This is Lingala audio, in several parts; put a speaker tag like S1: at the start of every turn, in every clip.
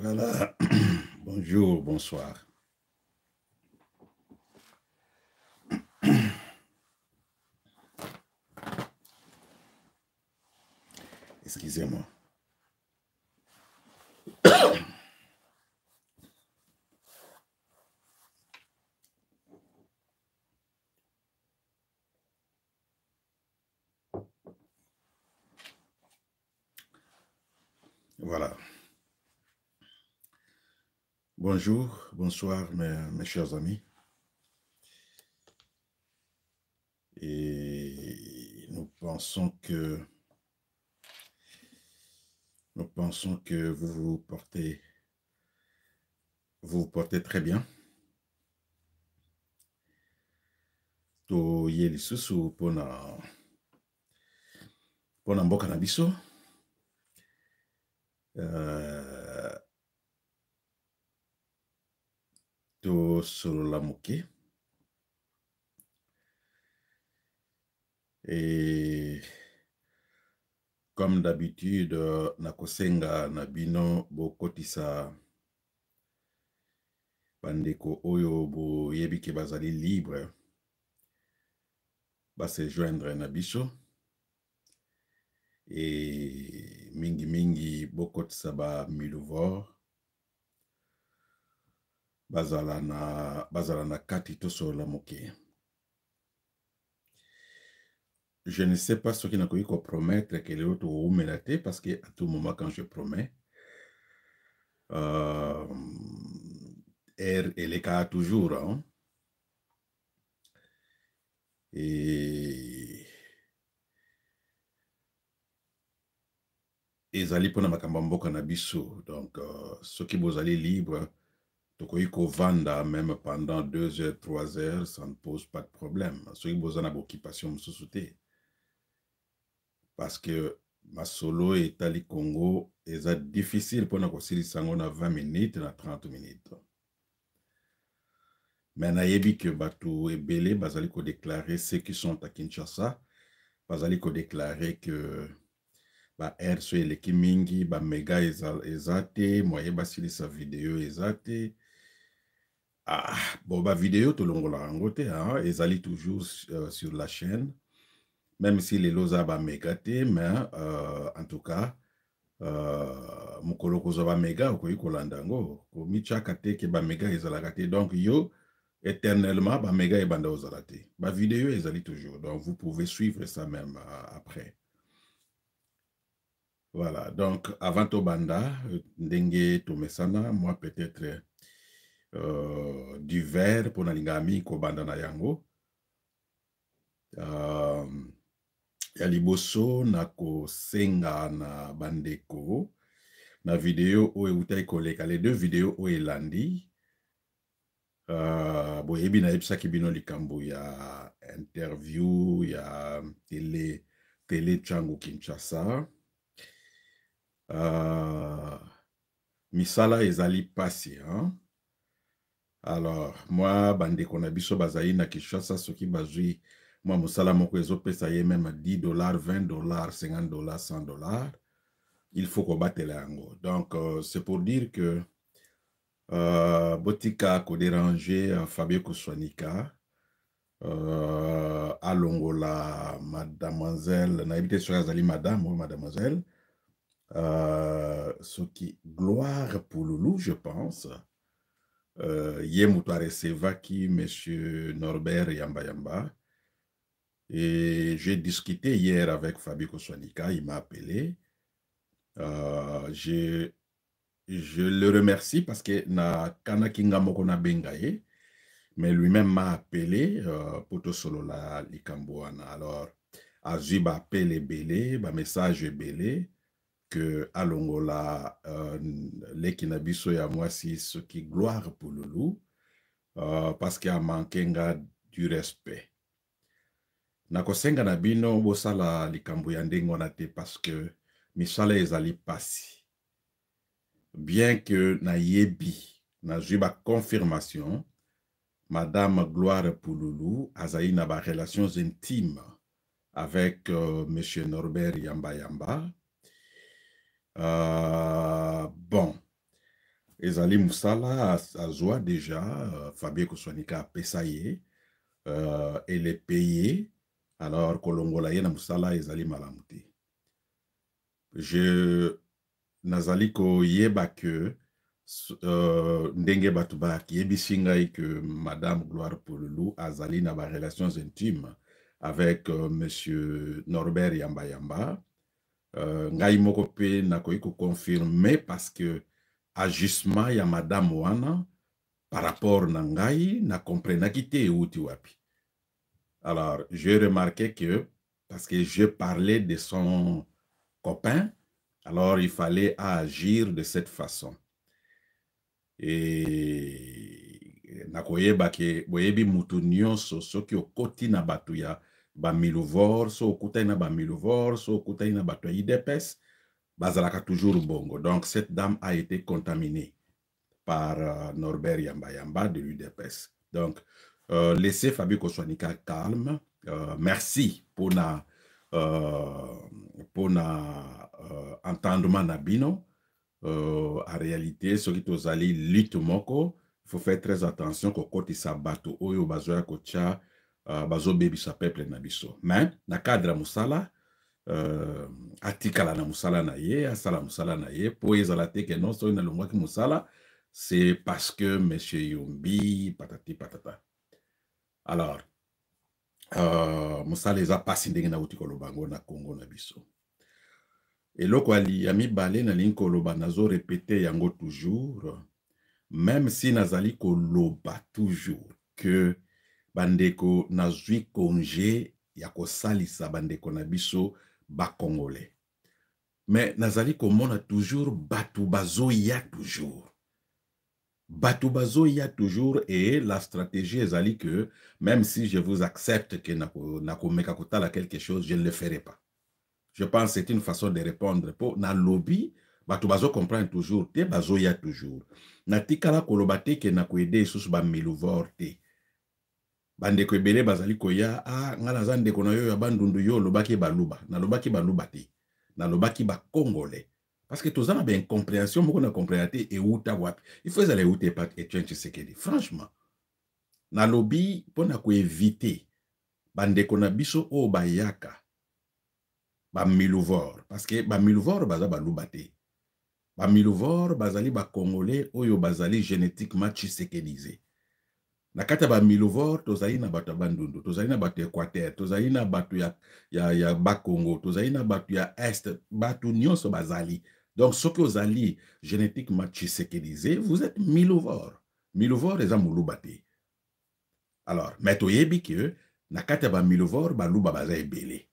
S1: Voilà. Bonjour, bonsoir. Excusez-moi. Voilà. Bonjour, bonsoir, mes chers amis. Et nous pensons que vous vous portez très bien. To yeli susu pona mboka na biso. To solola moke. Et comme d'habitude, nakosenga na bino bokotisa bandeko oyo boyebi ke bazali libre se joindre na biso et mingi bokotisa ba miluvor bazala na kati to solola moke. Je ne sais pas ce qui n'a pas pu promettre que les autres vont me parce que à tout moment quand je promets, elle est cas toujours. Hein? Et ezali pona makambo mboka na biso. Donc, ceux qui vous allez libre, toko vanda même pendant 2 heures, 3 heures, ça ne pose pas de problème. Ceux qui vous en avez occupation sous-souté. Parce que ma solo et Tali Congo, c'est difficile pour nous sango na 20 minutes, na 30 minutes. Mais na yebi que batou et belé, bazali ko déclarer ceux qui sont à Kinshasa, bazali ko déclarer que ba RSO et Kimingi, ba méga ezate, moye basili sa vidéo ezate. Ah, bon ba vidéo to longola angote, hein, ezali toujours sur la chaîne. Même si les loza ba megate, mais en tout cas, mukolo kozwa mega okoki kolanda ngo komichaka te ke ba mega ezalaka te. Donc yo éternellement ba mega ebanda ozala te. Ba vidéo ezali toujours. Donc vous pouvez suivre ça même après. Voilà. Donc avant to banda ndenge to mesana moi peut-être du verre pour nalingami ko banda na yango. Ya liboso na kosenga na bandeko na vidéo o eutai koleka les deux vidéos o elandi boyebi na yebisaki bino likambo ya interview ya télé Tchangu Kinshasa misala ezali pasi hein? Alors moi bandeko na biso bazali na Kinshasa soki bazwi moi mosala moko ezopesa ye même $10 $20 $50 $100 il faut combattre la yango. Donc c'est pour dire que botika ko déranger Fabio Koswanika alongola mademoiselle na ebité sur azali madame ou mademoiselle ce qui gloire pour Loulou je pense ye muto recevaki monsieur Norbert Yamba et j'ai discuté hier avec Fabio Koswanika, il m'a appelé. Je le remercie parce que na kana kinga moko na bengaye, mais lui-même m'a appelé pour to solo la likamboana. Alors azui ba appelé belé, ba message belé que alongola lekinabiso ya moi si ce qui gloire pour Loulou parce qu'il a manqué du respect. Nakosenga na bino bosala likambo ya ndenge wana te parce que misala ezali pasi. Bien que na yebi, na juba confirmation, Madame Gloire Pouloulou azali na ba relations intimes avec Monsieur Norbert Yamba. Bon, ezali musala azwa déjà Fabien Koswanika pesaye et les payé alors kolongola ye na musala ezali malamu te. Je nazali koyeba que ndenge bato bakiyebisi ngai que Madame Gloire Pouloulou azali na ba relations intimes avec Monsieur Norbert Yamba Yamba. Ngai moko pe nakoki confirmer parce que ajustement ya Madame wana par rapport na ngai na comprenaki te euti wapi. Alors, j'ai remarqué que parce que je parlais de son copain, alors il fallait agir de cette façon. Et nakoyeba ke boyebi mutu nyonso soki okoti na batu ya ba miluvor, so okutai na ba miluvor, so okutai na batu ya IDPS, bazalaka toujours bongo. Donc cette dame a été contaminée par Norbert Yamba Yamba de l'UDPS. Donc laissez Fabien Koswanika calme. Merci pour na entendement na bino. En réalité, ce qui tozali lutte moko, il faut faire très attention ko koti sa bato oyo bazoya kocha bazo bebi sa peuple na biso. Mais na cadre musala atikala na musala na ye, asala musala na ye, po ezala te ke non so na longwaki musala, c'est parce que monsieur Yombi patati patata. Alors musala eza pasi ndenge na uti kolobango na Congo na biso. Et loko ali yami bale na linko loba nazo répéter yango toujours, même si nazali koloba toujours que bandeko nazwi congé ya kosalisa bandeko na biso ba congolais. Mais nazali komona toujours batu bazo ya toujours. Batu bazo ya toujours et la stratégie ezali que même si je vous accepte que nakomeka kotala quelque chose, je ne le ferai pas. Je pense que c'est une façon de répondre. Pour na lobby, bato bazo comprendre toujours, te bazo ya toujours. Na tikala kolobate ke na koede sous ba miluvor te. Bande ko ebele bazali koya ngala zande kono yo ya bandundu yo lobaki baluba, na lobaki baluba te. Na lobaki ba congolais. Parce que tous en ben compréhension moko na comprendre te e uta wapi. Il faut aller uta pas Etienne Tshisekedi. Franchement, na lobby pona ko éviter bande ko na biso o bayaka. Ba miluvor parce que ba miluvor baza balubate ba miluvor bazali ba congolais oyo bazali génétiquement tshisekedisé na kata ba miluvor tozali na bato bandundu tozali na bato Équateur tozali na bato ya ba Congo tozali na bato ya est bato nyonso bazali donc soki ozali génétiquement tshisekedisé vous êtes miluvor eza mulubate. Alors mais toyebi que na kata ba miluvor baluba baza ebele.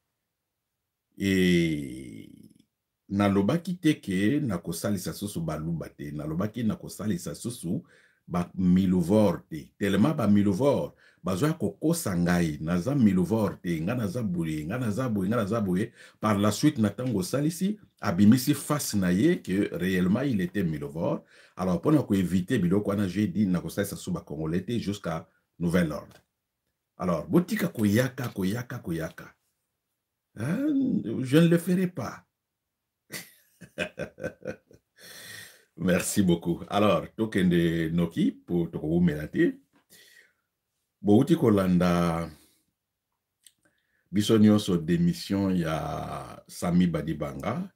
S1: Et nalobaki teke na kosalisa susu baluba te, nalobaki na kosalisa susu ba miluvor te. Tellement ba miluvor bazoya kokosa ngai naza miluvor te, nga naza boye, nga naza boye, nga naza boye. Par la suite natango salisi abimisi face na ye que réellement il était miluvor. Alors pour ko éviter biloko wana j'ai dit na kosalisa susu ba congolais te jusqu'à nouvel ordre. Alors botika koyaka. Je ne le ferai pas. Merci beaucoup. Alors, tokende noki pour toko melate. Bouti kolanda biso nyonso démission ya Sami Badibanga.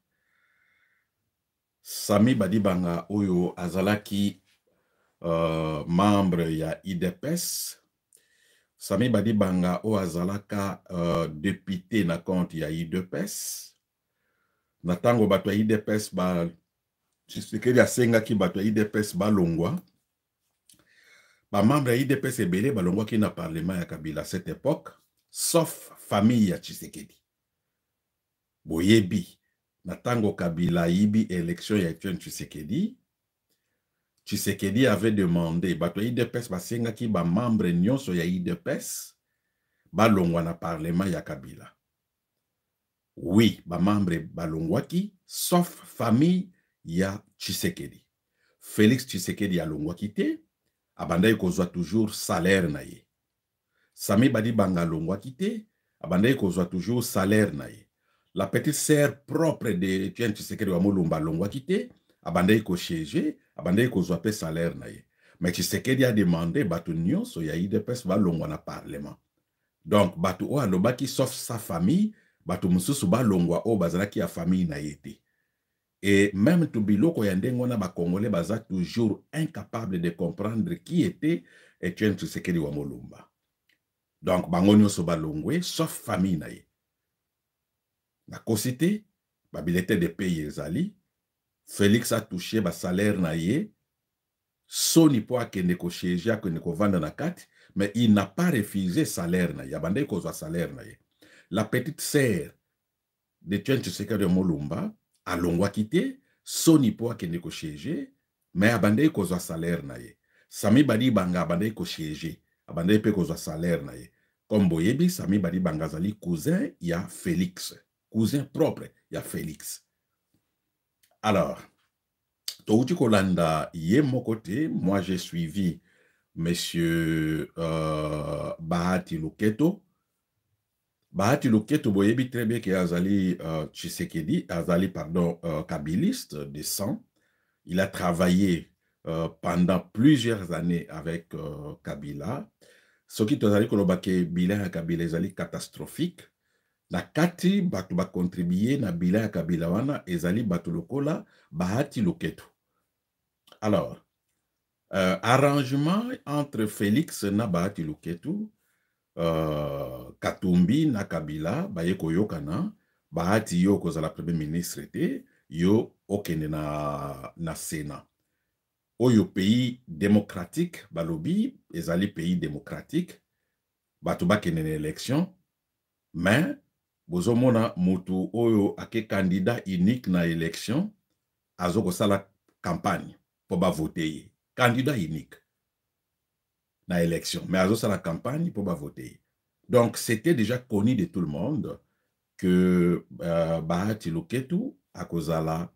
S1: Sami Badibanga oyo azalaki membre ya IDPS. Sami Badibanga o azalaka député na compte ya IDPS. Na tango bato ya IDPS ba Tshisekedi asengaki bato ya IDPS balongwa. Ba membre ya IDPS ebele balongwa ki na parlement ya Kabila à cette époque, sauf famille ya Tshisekedi. Boyebi, na tango Kabila yibi élection ya Etienne Tshisekedi, Tshisekedi avait demandé, bato ya IDPS basengaki ba membre nyonso ya IDPS balongwa na parlement ya Kabila. Oui, ba membre balongwaki, sauf famille ya Tshisekedi. Félix Tshisekedi alongwaki te, abandai kozwa toujours salaire na ye. Sami Badibanga alongwaki te, abandai kozwa toujours salaire na ye. La petite sœur propre de Etienne Tshisekedi wa Mulumba alongwaki te, abandai ko siéger, abandaki kozwa pe salaire na ye. Mais Tshisekedi a demandé bato nyonso ya UDPS balongwa na parlement. Donc bato o alobaki sauf sa famille, bato mususu balongwa o bazalaki ya famille na ye te. Et même tout biloko ya ndenge wana bakongolais baza toujours incapable de comprendre qui était Etienne Tshisekedi wa Mulumba. Donc bango nyonso balongwe sauf famille na ye. Na kosite, babilete de pays ezali, Félix a touché ba salaire na ye, soni po akende ko siéger akende ko vanda na kati, mais il n'a pas refusé salaire na ye, abandaki kozwa salaire na ye. La petite sœur de Etienne Tshisekedi wa Mulumba alongwaki te, soni po akende ko siéger, mais abandaki kozwa salaire na ye. Sami Badibanga abandaki ko siéger, abandaki pe kozwa salaire na ye. Comme boyebi, Sami Badibanga azali cousin ya Félix, cousin propre ya Félix. Alors, touti kolanda ye mokote, moi j'ai suivi monsieur Bahati Luketo. Bahati Luketo boyebi très bien que azali Tshisekedi, azali pardon kabiliste de sang. Il a travaillé pendant plusieurs années avec Kabila. Ce qui tozali kolobake bilan ya Kabila ezali catastrophique. Na kati batu ba contribuer na bilan ya Kabila wana ezali batu lokola Bahati Luketo. Alors, arrangement entre Félix na Bahati Luketo, Katumbi na Kabila baye koyokana, Bahati yo kozala premier ministre te, yo okende na Sénat. Oyo pays démocratique, balobi, ezali pays démocratique, batu bakende na élection, mais bozomona mutu oyo ake candidat unique na élection, azo kosala campagne pour ba voter. Candidat unique na élection, mais azo sala campagne pour ba voter. Donc c'était déjà connu de tout le monde que Bahati Luketo akozala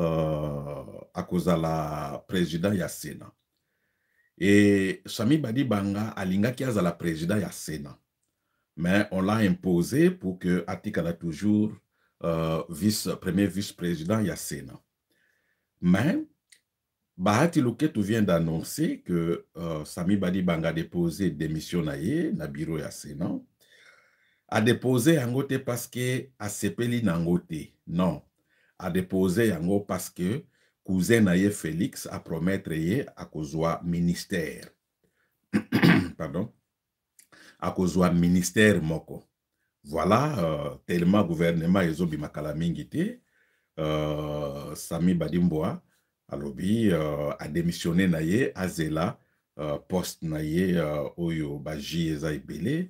S1: président ya Sénat. Et Sami Badibanga alingaki azala président ya Sénat. Mais on l'a imposé pour que atikala toujours premier vice-président ya Sénat. Mais Bahati Luketo vient d'annoncer que Sami Badibanga a déposé démission na ye na bureau ya Sénat. A déposé yango te parce que a sepeli nango te. Non. A déposé yango parce que cousin na ye Félix a promettre ye a kozwa ministère. Pardon. A kozwa ministère moko. Voilà, tellement gouvernement ezobi makala mingi te. Sami Badimboa alobi a démissionné na ye azela poste na ye oyo baji eza ebele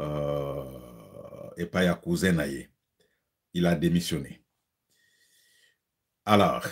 S1: et pas ya cousin na ye. Il a démissionné. Alors,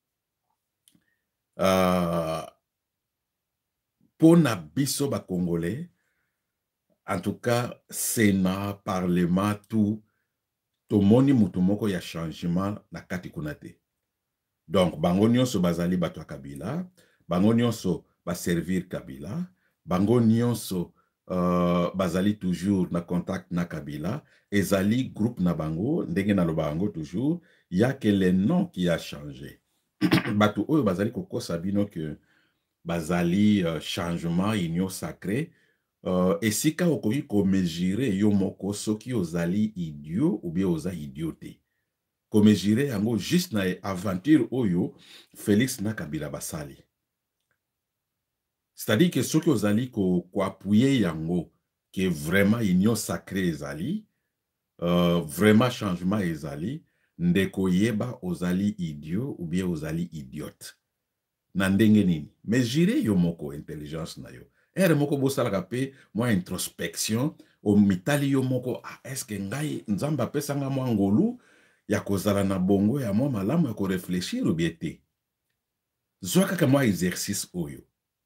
S1: pour na biso ba Congolais, en tout cas, Sénat, Parlement, tout moni mutumoko ya changement na kati kunate. Donc, bango nyonso bazali bato ya Kabila, bango nyonso ba servir Kabila, bango nyonso bazali toujours na contact na Kabila, ezali groupe na bango, ndenge na loba bango toujours, y a que le nom qui a changé. Bato oyo bazali kokosa bino que bazali changement union sacré, esika okoki ko mesurer yo moko soki ozali idiot ou bien oza idiote. Ko mesurer yango juste na aventure oyo Félix na Kabila basali. C'est-à-dire que soki ozali ko appuyer yango que vraiment union sacré ezali, vraiment changement ezali, ndeko yeba ozali idiot ou bien ozali idiote. Na ndenge nini? Mesurer yo moko intelligence na yo. Ere moko bosalaka pe mwa introspection o mitali yo moko est-ce que ngai nzamba pesanga mwa ngolu ya kozala na bongo ya mwa malamu ya ko réfléchir ou bien te. Zwa kaka mwa exercice oyo.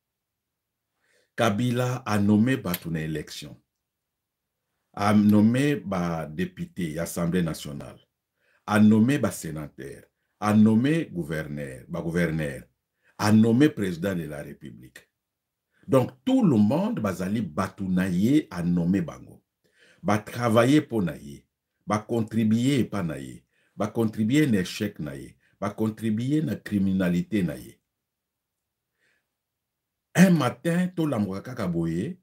S1: Kabila a nommé batu na élection. A nommé ba député Assemblée nationale. A nommé ba sénateur. A nommé gouverneur. A nommé président de la République. Donc, tout le monde bazali batunaye a nommé bango. Ba travailler pour naye. Ba contribuer pa naye. Ba contribuer na échec naye. Ba contribuer na criminalité naye. Un matin, to la kaka boye,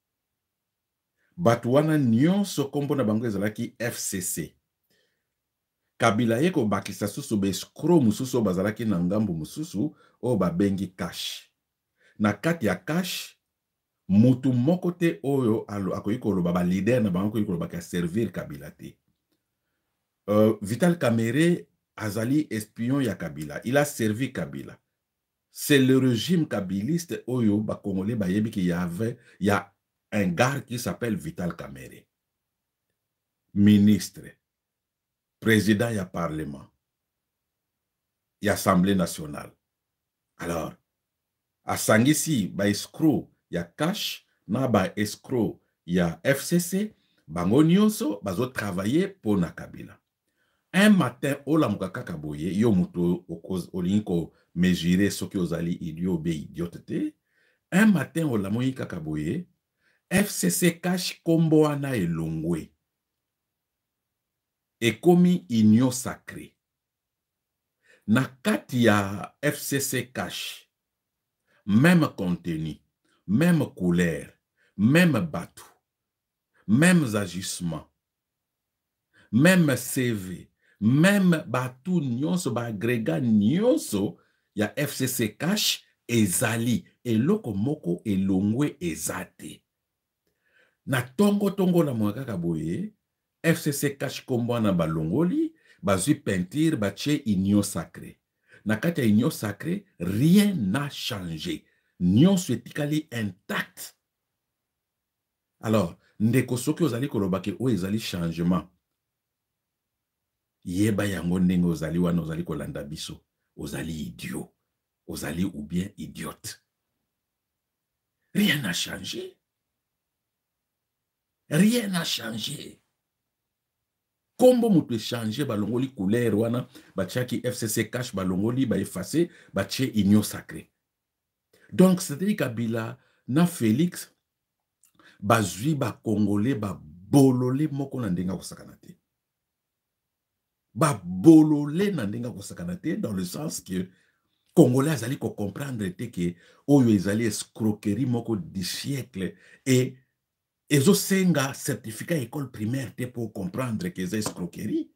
S1: Batouana nyonso kombo na bango ezalaki FCC. Kabila ye ko bakisa susu be skro mususu bazalaki na ngambu mususu o babengi cash. Na kati ya cash, mutu moko te oyo akoki koloba ba leader na bango koki koloba ka servir Kabila te. Vital Kamerhe azali espion ya Kabila. Il a servi Kabila. C'est le régime kabiliste oyo ba Congolais bayebi ki il y a un gars qui s'appelle Vital Kamerhe. Ministre, président ya parlement, ya assemblée nationale. Alors, à Sangisi, ba escroc ya cash, na ba escroc ya FCC, bango nyonso bazo travailler pour na Kabila. Un matin, ola mukaka boye, yo muto olinko mesurer soki ozali idiot be idiote te. Un matin, ola moyi kakaboye, FCC cash kombo wana elongwe. Ekomi union sacrée. Na kati ya FCC cash, même contenu, même couleur, même bateau, mêmes agissements, même CV, même bateau nyonso, ba agrégat nyonso, ya FCC cash, ezali, eloko moko elongwe ezate. Na tongo la mwakaka boye, FCC cash kombo na balongoli, bazui peinture, bache union sacrée. Na kati ya union sacrée, rien n'a changé. Union etikali intact. Alors, ndeko soki ozali kolobake o ezali changement. Yeba yango ndenge ozali wana ozali kolanda biso. Ozali idiot. Ozali ou bien idiote. Rien n'a changé. Rien n'a changé. Kombo mutu changer balongoli couleur wana bachaki FCC cash balongoli ba effacer bache union sacrée. Donc c'est-à-dire Kabila na Félix bazui ba congolais ba bololé moko na ndenga kosakana te. Ba bololé na ndenga kosakana te dans le sens que congolais azali ko comprendre te que oyo ezali escroquerie moko du siècle et ezo senga certificat école primaire te pour comprendre que c'est escroquerie.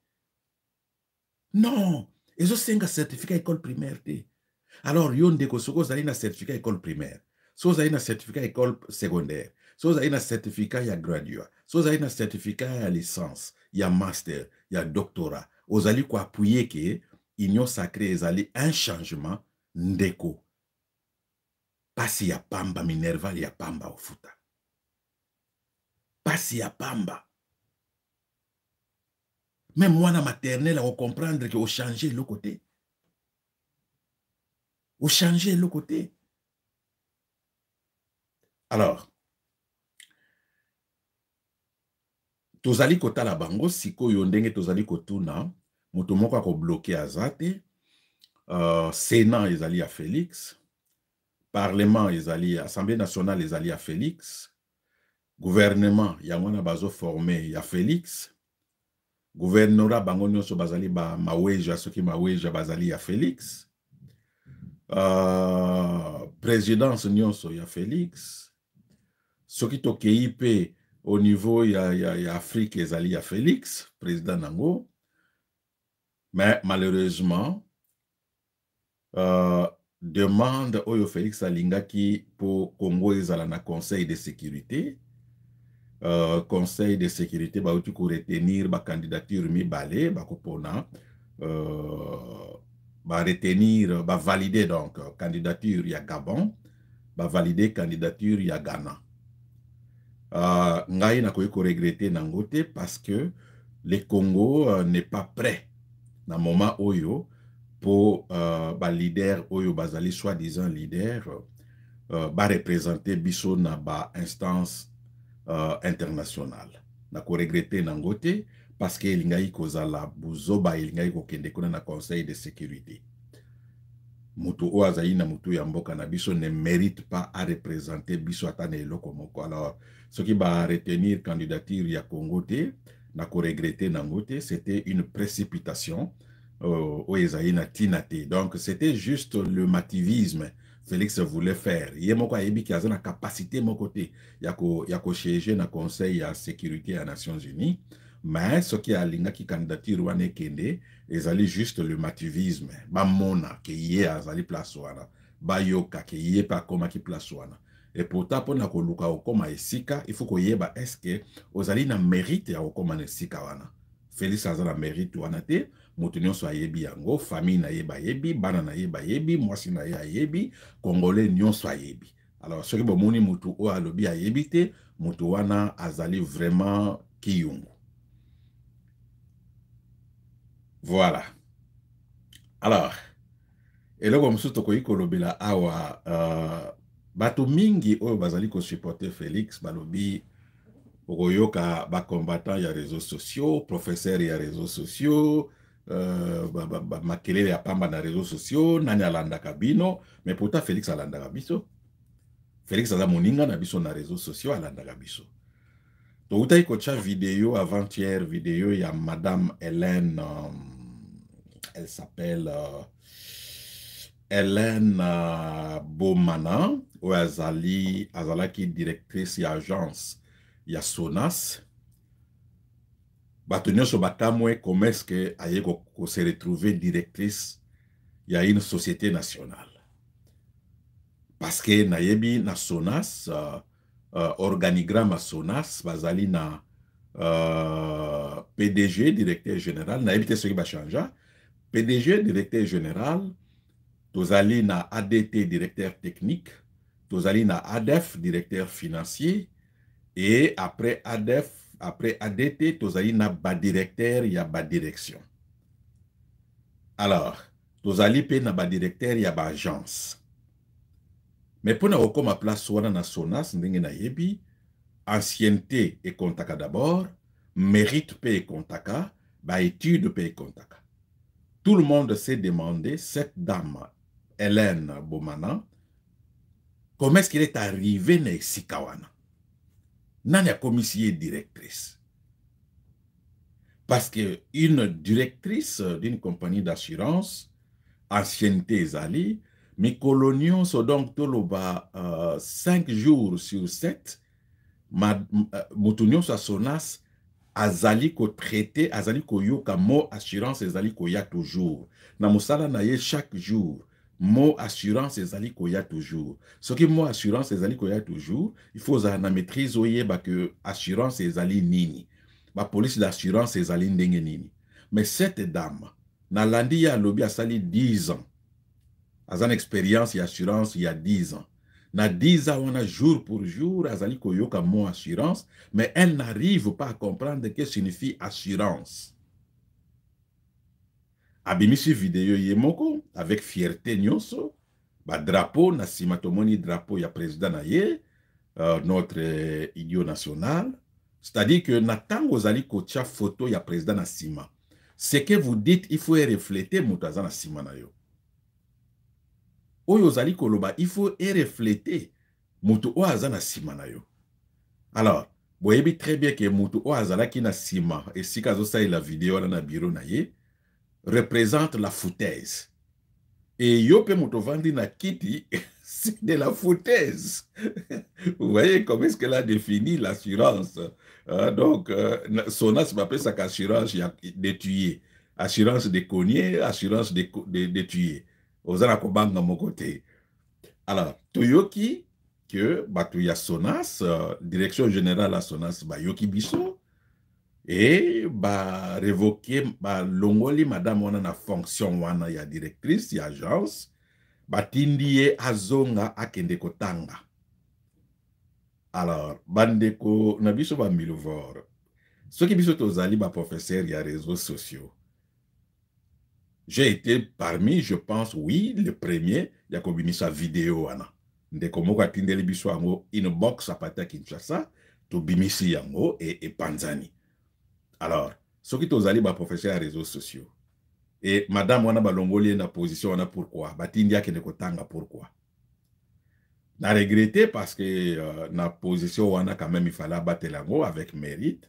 S1: Non, ezo senga certificat école primaire te. Alors yon deko soko zali na certificat école primaire, so zali na certificat école secondaire, so zali na certificat ya graduat, so zali na certificat ya licence, ya master, ya doctorat. Ozali ko appuyer que union sacrée ezali un changement ndeko. Pasi ya pamba Minerval ya pamba ofuta. Pasi ya pamba. Même moi, na maternelle, on comprendre que vous changez le côté. Vous changez le côté. Alors, tozali kota la bango, siko yondenge tozali kotuna, mutomoko ako bloqué azate, Sénat ezali à Félix, Parlement ezali, Assemblée nationale ezali à Félix, gouvernement yangwana bazo formé à Félix, gouvernorat bango nyonso bazali ba maweja, soki maweja bazali à Félix, présidence nyonso ya Félix, soki tokei pe au niveau ya Afrique ezali ya Félix, président nango, mais malheureusement, demande oyo Félix alingaki pour Congo ezala na conseil de sécurité, conseil de sécurité ba uti ko retenir ba candidature mibale ba kopona ba retenir ba valider donc candidature ya Gabon, ba valider candidature ya Ghana. Ngai na ko regretter nango te parce que le Congo n'est pas prêt na moment oyo pour ba leader oyo bazali soi-disant leader ba représenter biso na ba instance internationale. Na ko regretter nango te parce que elingai kozala buzoba elingai kokende kuna na conseil de sécurité. Mutu o azali na mutu ya mboka na biso ne mérite pas à représenter biso atane eloko moko. Alors, ce qui va retenir candidature ya Congo te, na ko regretter nango te, c'était une précipitation au ezali na tinate. Donc, c'était juste le mativisme Félix voulait faire. Il y a mon qui a une capacité mon côté. Il y a siéger dans le Conseil de sécurité des Nations Unies. Mais ce qui a l'inga qui candidature wane kende, ils allaient juste le mativisme. Ba mona qui y est azali place wana. Ba yoka qui y est pas comme qui place wana. Et pourtant pour na koluka okoma esika, il faut que yeba est-ce que ozali na mérite ya okoma esika wana. Félix azala mérite wana te. Motunyo so ayebi yango, famille na yeba yebi, bana na yeba yebi, mwasi na ya yebi, Congolais nyon so ayebi. Alors, ce que bomoni mutu o alobi ayebi te, mutu wana azali vraiment kiyungu. Voilà. Alors, eloko musu tokoki kolobela awa bato mingi oyo bazali ko supporter Félix balobi okoyoka ba combattant ya réseaux sociaux, professeur ya réseaux sociaux, makelele ya pamba na réseaux sociaux, nani alandaka bino, mais pourtant Félix alandaka biso. Félix aza moninga na biso na réseaux sociaux alandaka biso. Toutai kocha vidéo avant-hier, vidéo ya Madame Hélène, elle s'appelle Hélène Bomana, ou azalaki directrice ya agence ya Sonas. Batonyo so bakamwe comment est-ce que aye ko se retrouver directrice ya une société nationale. Parce que nayebi na Sonas organigramme Sonas bazali na PDG directeur général nayebi te soki ba changea PDG directeur général tozali na ADT directeur technique tozali na ADEF directeur financier et après ADT tozali na ba directeur ya ba direction. Alors tozali pe na ba directeur ya ba agence. Mais pour nous comme place wana na Sonas ndenge na yebi ancienneté et kontaka d'abord, mérite pe et kontaka, ba étude pe et kontaka. Tout le monde s'est demandé cette dame Hélène Bomana comment est-ce qu'elle est arrivée na Sikawana. Nani a commissionné directrice. Parce que une directrice d'une compagnie d'assurance ancienneté ezali mes coloniaux sont donc toloba 5 jours sur 7. Moutounion sa Sonas azali ko traité, azali ko yoka mo assurance ezali ko ya toujours. Na musala na ye chaque jour. Mo assurance ezali ko ya toujours. Ce qui mo assurance ezali ko ya toujours, il faut na maîtrise oye ba que assurance ezali nini. Ba police d'assurance ezali ndenge nini. Mais cette dame na landi ya lobi asali 10 ans. As une expérience d'assurance il y a 10 ans. Na 10 ans, on a jour pour jour, azali koyoka mon assurance, mais elle n'arrive pas à comprendre ce que signifie assurance. Abimisi vidéo yemoko, avec fierté nyonso, ba drapeau, na simatomoni drapeau ya président na ye, notre idiot national, c'est-à-dire que na tango zali kocha photo ya président na sima. Ce que vous dites, il faut refléter moutaza na sima na yo. Oyo zali koloba, il faut refléter mutu o azana sima na yo. Alors, boyebi très bien que mutu o azala ki na sima, et si kazo sa la vidéo na bureau na ye, représente la foutaise. Et yo pe mutu vandi na kiti, c'est de la foutaise. Vous voyez comment est-ce qu'elle a défini l'assurance. Donc, Sonas m'appelle ça qu'assurance de tuer. Assurance de cogner, assurance de tuer. Ozana kobanga mon côté. Alors, Toyoki, que Batouya Sonas, direction générale à Sonas, Yoki Biso, et révoquer, longoli madame wana na fonction wana ya directrice, ya agence, tindie azonga akende kotanga. Alors, bandeko, na biso miluvor. Ce qui biso tozali professeur ya réseaux sociaux. J'ai été parmi, je pense, oui, le premier, il y a combiné sa vidéo, ndeko moko atindeli biso yango inbox apata Kinshasa, to bimisi yango et Panzani. Alors, ce qui tozali professeur à réseaux sociaux. Et madame wana balongoli na position wana pourquoi? Batindi akende kotanga pourquoi? Na regretté parce que na position wana quand même il fallait battre yango avec mérite.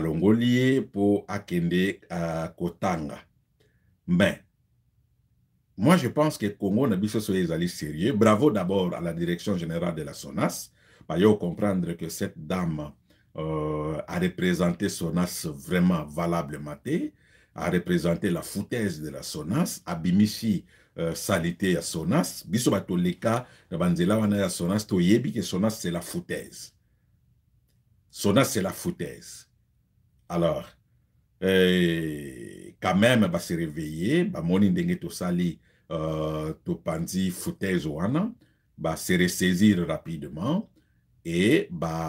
S1: Balongoli pour akende kotanga. Mais, moi, je pense que Congo n'a pas soyez allés sérieux. Bravo d'abord à la direction générale de la SONAS. Il faut comprendre que cette dame a représenté SONAS vraiment valablement, a représenté la foutaise de la SONAS, a bimisi salité à SONAS. Biso batoleka, banzela wana ya SONAS, toyebi que SONAS c'est la foutaise. SONAS c'est la foutaise. Alors, quand même, bah, se réveiller, bah, moni ndenge to sali, to pandi foutaise wana, bah, se ressaisir rapidement, et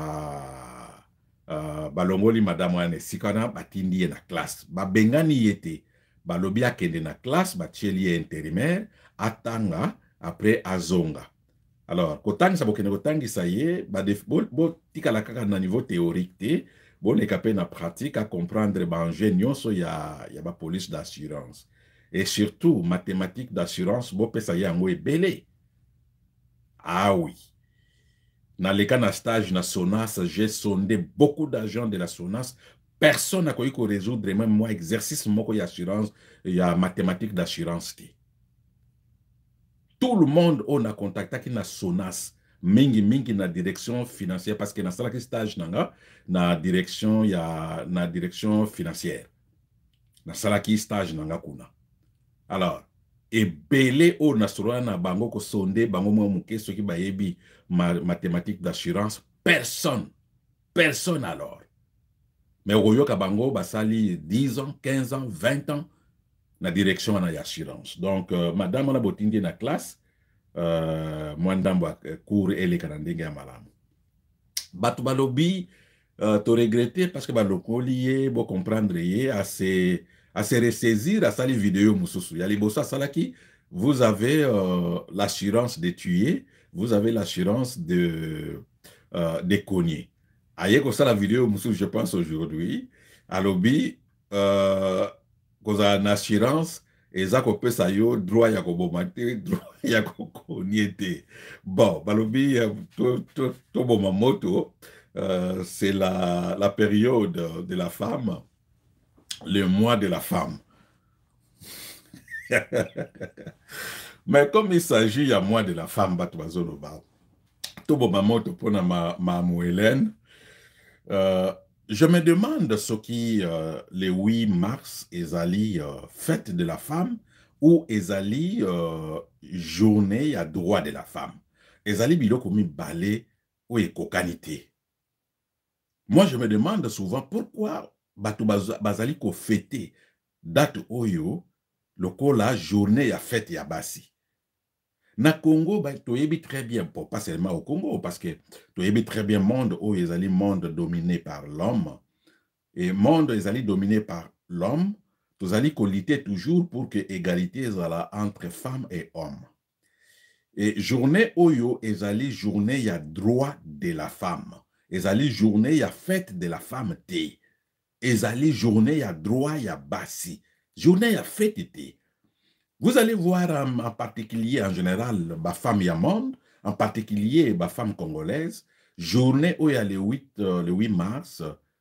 S1: bah, longoli madame wane, sikana, bah, tindi na classe, bah, bengani yete, bah, lobi akende na classe, bah, tcheli intérimaire, atanga, après azonga. Alors, kotangi sa bokene kotangi sa ye, bah, bo tika la kaka na niveau théorique te, bon, les capés na pratique à comprendre l'enjeu, so ya ba police d'assurance. Et surtout, mathématiques d'assurance, bon, ça y est, en belé. Ah oui. Dans les cas de stage na SONAS, j'ai sondé beaucoup d'agents de la SONAS. Personne n'a pu résoudre, même moi, exercice, moi, il y a assurance, il y a mathématiques d'assurance. Tout le monde on a contacté qui na SONAS. Mingi na direction financière parce que na salaki stage nanga na direction financière na salaki stage nanga kuna. Alors ebele o nasura na bango ko sonde bango mo muke soki bayebi mathématiques d'assurance personne alors. Mais oyoka bango basali 10 ans 15 ans 20 ans na direction na assurance. Donc madame on a botindi na classe mwandamba cours ele kanandenge ya malamu. Batu balobi to regretter parce que balokoli ye bo comprendre ye à se ressaisir à sali vidéo mususu. Ya libosa salaki, vous avez l'assurance de tuer, vous avez l'assurance de cogner. Aye ko la vidéo mususu je pense aujourd'hui. Alobi cause une assurance eza kopesa yo droit ya koboma te, droit ya kokonie te. Bon, balobi to boma moto, c'est la période de la femme, le mois de la femme. Mais comme il s'agit à mois de la femme, bato bazoloba, to boma moto pona ma Hélène, je me demande ce qui, le 8 mars, ezali fête de la femme, ou ezali journée à droit de la femme. Ezali biloko mi balé ou ekokanité. Moi, je me demande souvent pourquoi bato bazali ko fêter date oyo, lokola journée à fête ya basi. Na Congo, toyebi très bien, pas seulement au Congo, parce que toyebi très bien monde où ils allaient monde dominé par l'homme. Et monde ils allaient dominé par l'homme, ils allaient lutter toujours pour que égalité soit entre femmes et hommes. Et journée oyo, ils allaient journée y a droit de la femme. Ils allaient journée y a fête de la femme té. Ils allaient journée y a droit y a basi. Journée y a fête té. Vous allez voir en particulier, en général, ma femme Yamonde, en particulier ma femme congolaise, journée où il y a le 8 mars,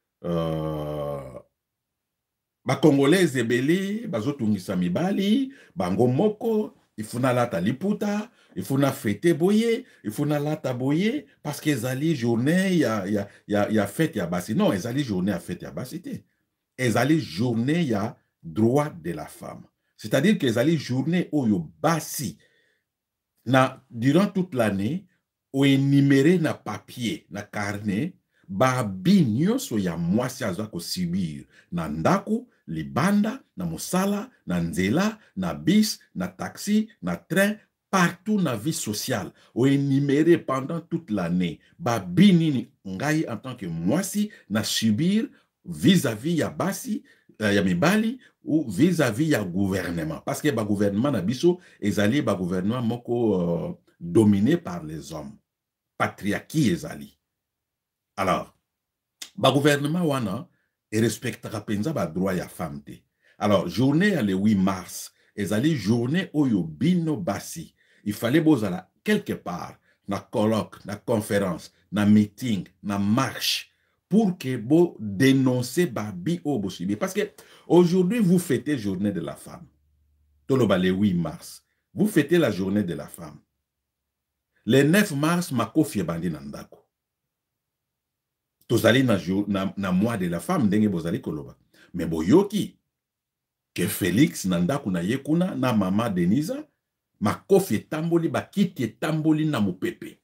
S1: ma congolaise ebele, bazotungisa mibali, bango moko, il faut na lata liputa, il faut na fête boye, il faut na lata boye, parce que ezali journée, ya fête ya basi. Non, ezali journée ya fête ya basi te. Ezali journée ya droit de la femme. C'est-à-dire que les journées où yo basi durant toute l'année ou énuméré na papier na carnet babi nyonso ya mwasi aza ko subir na ndaku libanda na mosala na nzela na bis na taxi na train partout na vie sociale ou énuméré pendant toute l'année babi nini ngai en tant que mwasi na subir vis-à-vis ya basi ya mibali ou vis-à-vis ya gouvernement. Parce que le gouvernement na biso ezali ba gouvernement moko dominé par les hommes. Patriarchie ezali. Alors, ba gouvernement wana e respectera penza ba droit ya femme te. Alors, journée le 8 mars, ezali journée oyo bino basi. Il fallait bozala quelque part na colloque, na conférence, na meeting, na marche pour que vous dénoncez babi au bosibi. Parce que aujourd'hui, vous fêtez journée de la femme. Toloba le 8 mars. vous fêtez la journée de la femme. Le 9 mars, makofi ebandi na ndako. Tozali na mois de la femme, ndenge bozali koloba. Mais boyoki, que Félix na ndako na ye kuna, na mama Denisa, makofi etamboli, bakiti etamboli na mupepe.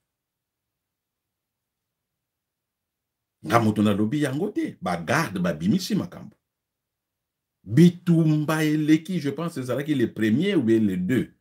S1: Nga moto na lobi yango te, bagarde, babimisi makambo. Bitumba eleki, je pense que c'est le premier ou le deux.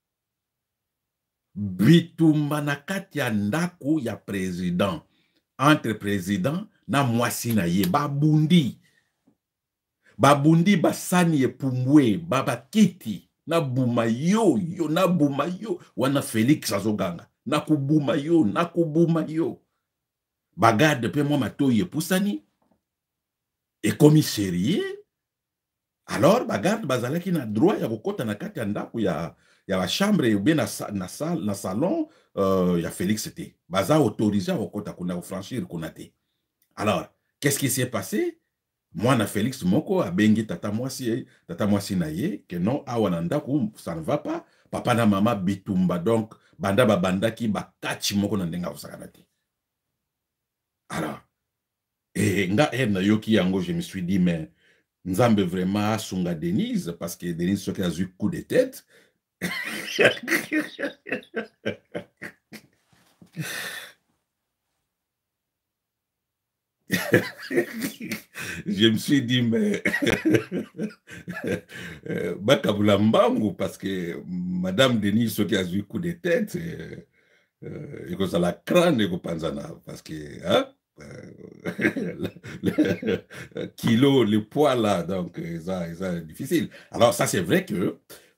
S1: Bitumba na kati ya ndako ya président. Entre président na mwasi na ye, babundi. Babundi basani epumbwe, babakiti, na buma yo, na buma yo, wana Félix azoganga. Na kubuma yo, na kubuma yo. Bagarde pe moi matoyi epusani. Et commissarié. Alors, bagarde bazalaki na droit ya kokota na kati ya ndako ya la chambre ou bien na salon ya Félix te. Baza autorisé à kokota kuna franchir kuna te. Alors, qu'est-ce qui s'est passé? Moi na Félix moko abengi tata mwasi na ye que non awa na ndako ça ne va pas. Papa na mama bitumba donc banda babandaki bakachi moko na ndenga osakana te. Alors, et nga na yoki yango je me suis dit mais Nzambe vraiment sunga Denise parce que Denise soki a eu coup de tête. Je me suis dit, mais Bakabula Mbangu, parce que Madame Denise, ce qui a eu coup de tête, et que ça la crâne, et que Panzana, parce que, hein, kilo, le poids là, donc, ça est difficile. Alors, ça, c'est vrai que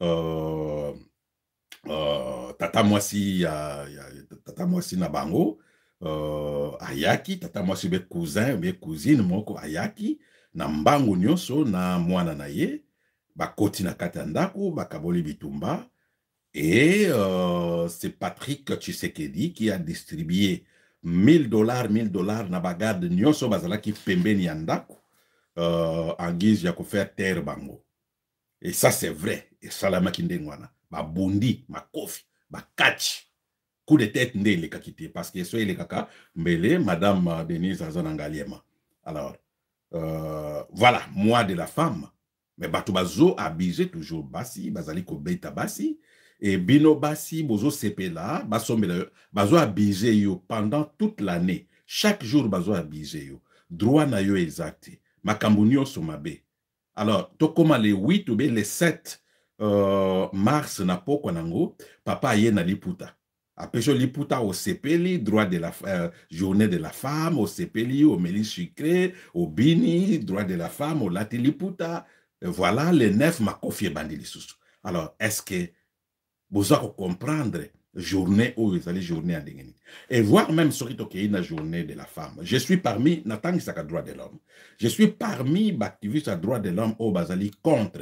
S1: Tata Mwasi Nabango, ayaki, tata mwasi be cousin, be cousine moko ayaki, na mbangu nyonso na mwana na ye, bakoti na kati ya ndako, bakaboli bitumba, et c'est Patrick Tshisekedi qui a distribué $1000 na bagarde nyonso bazalaki pembeni ya ndako, en guise ya kofaire terre bango. Et ça c'est vrai, et salamaki ndengwana, babundi, makofi, bakachi. Coup de tête nde le kakité parce que soit le kaka mbele madame Denise Azanangaliema. Alors voilà, mois de la femme, mais bato bazo abusé toujours basi bazali ko beta basi et bino basi bozo sepela basombela bazo abusé yo pendant toute l'année, chaque jour bazo abusé yo droit na yo exact makambo nyonso mabe. Alors to koma le 8 ou bien le 7 mars na poko nango papa ye na liputa. Après, je liputa au CPLI, droit de la journée de la femme, au CPLI, au Mélis sucré, au Bini, droit de la femme, au Lati liputa. Voilà, les 9 m'a confié bandili sous. Alors, est-ce que vous allez comprendre journée où vous allez journée à Dengeni? Et voir même ce qui est une journée de la femme. Je suis parmi, n'attends que droit de l'homme. Je suis parmi les activistes à droit de l'homme au Bazali contre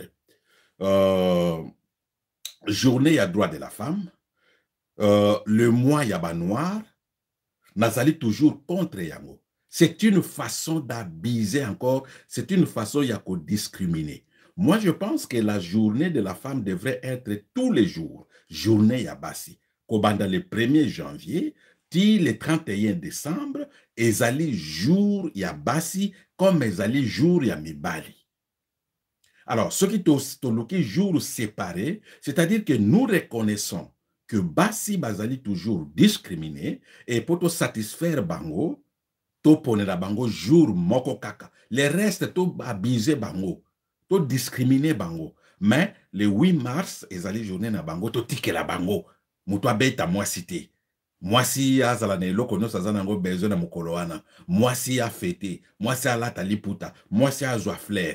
S1: journée à droit de la femme. Le mois Yaba Noir, Nazali toujours contre Yango. C'est une façon d'abuser encore, c'est une façon de discriminer. Moi, je pense que la journée de la femme devrait être tous les jours. Journée Yabasi. Kobanda le 1er janvier, ti le 31 décembre, ezali jour Yabasi, comme ezali jour Yamibali. Alors, ce qui est jour séparé, c'est-à-dire que nous reconnaissons que basi bazali toujours discriminé et pour te satisfaire bango to ponela bango jour moko kaka le reste to abuser bango to discriminer bango mais le 8 mars ezali journée na bango to tikela bango muto abeta mwasi te mwasi azala na eloko nyonso aza nango besoin na mokolo wana mwasi afete mwasi alata liputa mwasi azwa flair.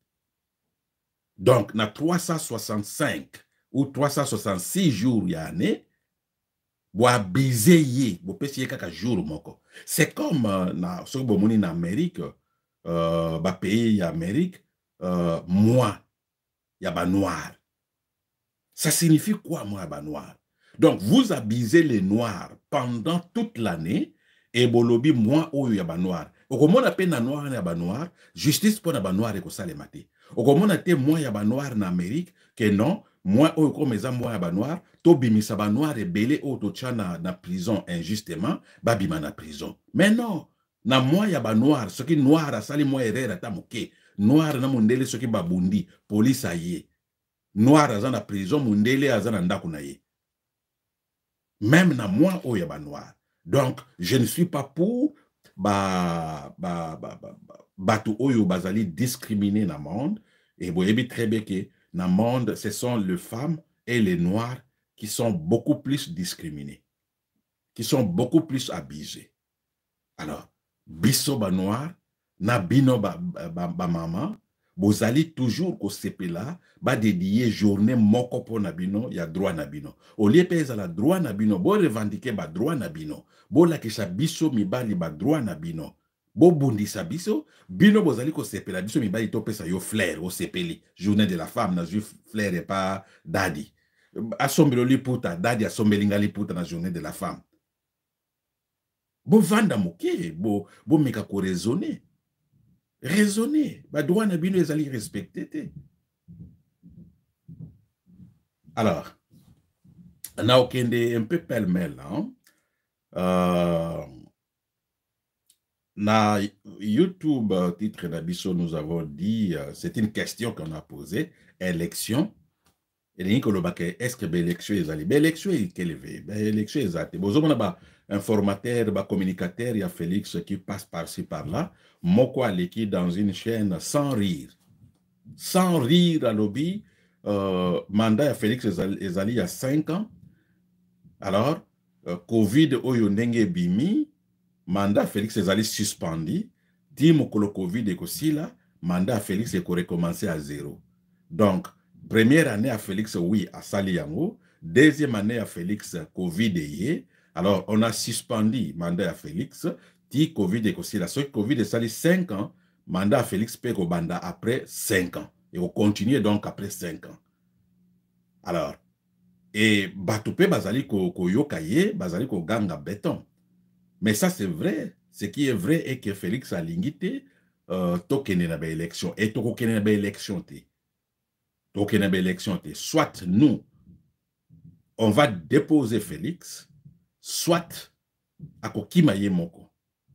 S1: Donc na 365 ou 366 jours y a année, boabizeye, bopesiye kaka jour moko. C'est comme na so bomoni na Amérique, ba pays ya Amérique, mois ya ba noir. Ça signifie quoi mois ya ba noir? Donc vous abusez les noirs pendant toute l'année et bolobi mois oyo ya ba noir. Okomona pe na noir ya ba noir, justice pour na ba noir e ko salemate. Okomona te mois ya ba noir na Amérique que non moi oyo comme eza moi ya ba noir to bimisa ba noir ebele oyo to na prison injustement babima na prison. Mais non, na moi ya ba noir soki noir asali moi erreur ata moke noir na mondele soki babundi police aye noir aza na prison mondele aza na ndako na ye. Même na moi oyo ya ba noir. Donc je ne suis pas pour bato oyo bazali discriminé na monde et boyebi très bien que dans le monde, ce sont les femmes et les noirs qui sont beaucoup plus discriminés, qui sont beaucoup plus abusés. Alors, biso ba noir, na bino ba maman, bozali toujours ko sepela, ba dédier journée moko po na bino, ya droit na bino. Au lieu pesa la droit na bino, bo revendiquer ba droit na bino, bo la kisha biso mibali ba droit na bino. Bo bundisa biso, bino bozali ko sepela biso mibali to pesa yo flair o sepeli. Journée de la femme na ju flair et pas daddy. Asombelo li puta, daddy asombelinga li puta na journée de la femme. Bo vanda moke, bo meka ko raisonner. Raisonner. Ba droit na bino ezali respecté te. Alors, na okende un peu pêle-mêle, hein? Na YouTube, titre d'Abisso, nous avons dit, c'est une question qu'on a posée, élection. Et est-ce que l'élection est allée? L'élection est élevée. L'élection est allée. Bon, on a un formateur, un communicateur, il y a Félix qui passe par-ci, par-là. Moko Aleki dans une chaîne sans rire. Sans rire à lobby. Mandat à Félix est allé il y a 5 ans. Alors, Covid, Oyo Nenge Bimi, mandat Félix est allé suspendu. Timo Kolo Covid et Kosila, mandat Félix est recommencé à 0. Donc, première année à Félix, oui, à Saliango. Deuxième année à Félix, Covid et alors, on a suspendu mandat à Félix, ti Covid et Kosila. Ce Covid est sali 5 ans, mandat à Félix Peko Banda après 5 ans. Et on continue donc après 5 ans. Alors, et Batoupe Bazali ko yokaye, Bazali ko ganga béton. Mais ça, c'est vrai. Ce qui est vrai est que Félix a l'ingité, tokene na ba élection. Et tokene na ba élection te. Tokene na ba élection te. Soit nous, on va déposer Félix, soit à Kokimaye Moko.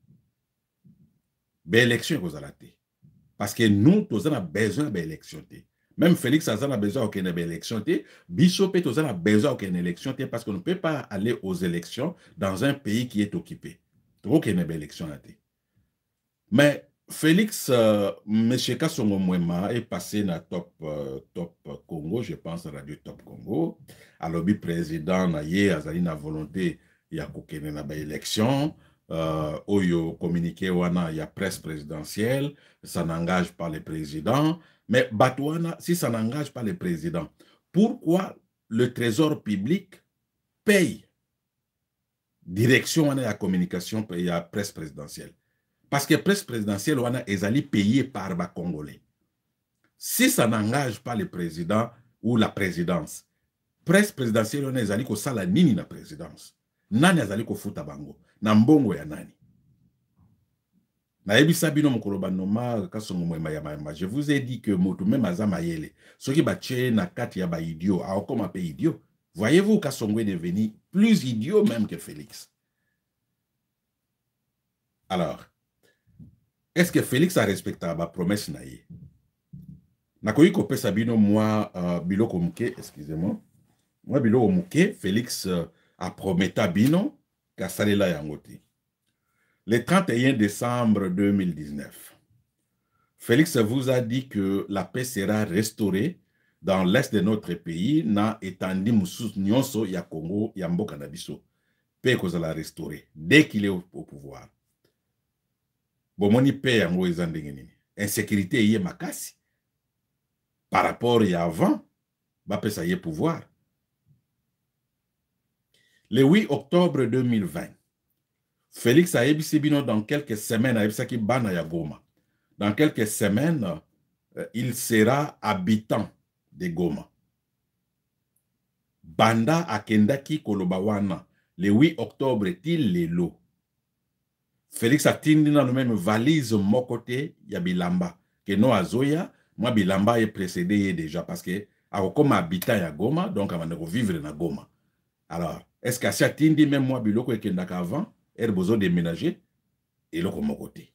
S1: Ba élection ko zalate. Parce que nous, tous on a besoin de ba élection te. Même Félix a besoin d'aucune élection. Bishop a besoin d'aucune élection parce qu'on ne peut pas aller aux élections dans un pays qui est occupé. Aucune élection. Mais Félix, M. Kassongo Mwema est passé dans Top Congo, je pense, Radio Top Congo. Alors, le président n'a pas volonté de faire élection. Oyo communiqué wana, il y a presse présidentielle, ça n'engage pas le président. Mais Batouana, si ça n'engage pas le président, pourquoi le trésor public paye direction à la communication et la presse présidentielle? Parce que la presse présidentielle est allée payer par les Congolais. Si ça n'engage pas le président ou la présidence, presse présidentielle est allée ko sala nini na présidence. Nani est allé ko futa bango na mbongo ya nani. Je vous ai dit que Motume Mazamayele, ce qui battait na kati ya ba idiot, a comme un peu idiot. Voyez-vous Kassongo est devenu plus idiot même que Félix. Alors, est-ce que Félix a respecté la promesse naïe? Nakoyi ko pesa bino moi biloko muke, excusez-moi. Moi biloko muke, Félix a prometté bino kasalela yangote. Le 31 décembre 2019, Félix vous a dit que la paix sera restaurée dans l'est de notre pays, na etandi musus nyonso ya Congo, ya mboka na biso. Paix kozala restaurée dès qu'il est au pouvoir. Bomoni paix yango ezandenge nini. Insécurité yé makasi. Par rapport à avant, ba pesa yé pouvoir. Le 8 octobre 2020, Félix a Ebisibino dans quelques semaines à Ebisaki Bana ya Goma. Dans quelques semaines, il sera habitant de Goma. Banda Akendaki Kolobawana, le 8 octobre, il lelo. Félix a tindi dans le même valise mon côté, ya Bilamba. Que no azoya, moi Bilamba est précédé déjà parce que comme habitant à Goma, donc avant de vivre à Goma. Alors, est-ce qu'à cette indi, même moi, biloko et kendaka avant, elle a besoin de déménager, et l'autre mon côté.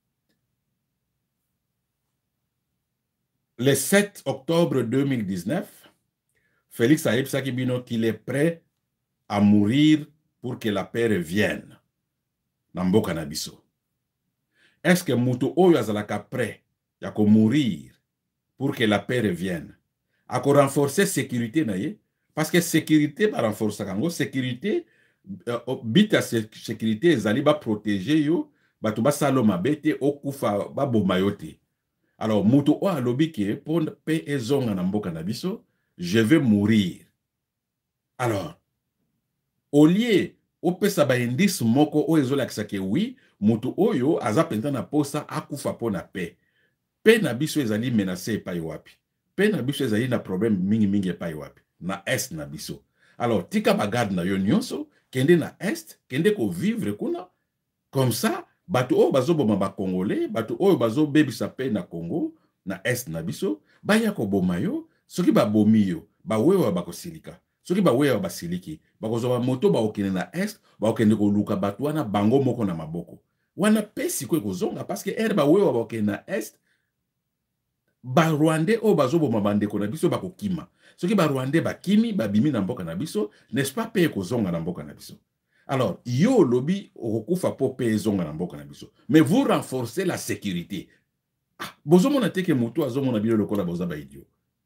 S1: Le 7 octobre 2019, Félix Ayeb Sakibino qu'il est prêt à mourir pour que la paix revienne dans Mboka na biso. Est-ce que Moutou Oyo azalaka prêt à mourir pour que la paix revienne? À renforcer la sécurité, parce que sécurité va renforcer la sécurité, bit à sécurité, ezali va protéger yo, batu ba saloma bete okufa ba bomayote. Alors, Moutou Oyo alobi ke pour paix ezonga na Mboka na biso, je vais mourir. Alors, au lieu opesa ba indice moko o ezolakisa ke oui, Moutou Oyo aza penta na posa akufa po na paix. Paix na biso ezali menacé epai wapi. Paix na biso ezali na problème mingi epai wapi. Na est na biso. Alors, tika bagarde na yo nyonso, kende na est, kende ko vivre kuna. Comme ça, batu oyo bazoboma ba Congolais, batu oyo bazobebisa paix na Congo, na est na biso, baya ko boma yo, soki ba bomi yo, ba wewa bakosilika. Soki ba wewa basiliki, bakozwa moto ba okene na est, ba okende ko luka batu wana bango moko na maboko. Wana pesi ko kozonga parce que ba wewa ba okene na est, ba Rwandais o bazoboma bandeko na biso bakokima. Soki ba Rwandais bakimi babimi na mboka na biso, n'est-ce pas paix kozonga na mboka na biso. Alors, yo lobby okufa po paix zonga na mboka na biso. Mais vous renforcez la sécurité. Ah, bozomona teke mutu azomona bino lokola boza ba idiot.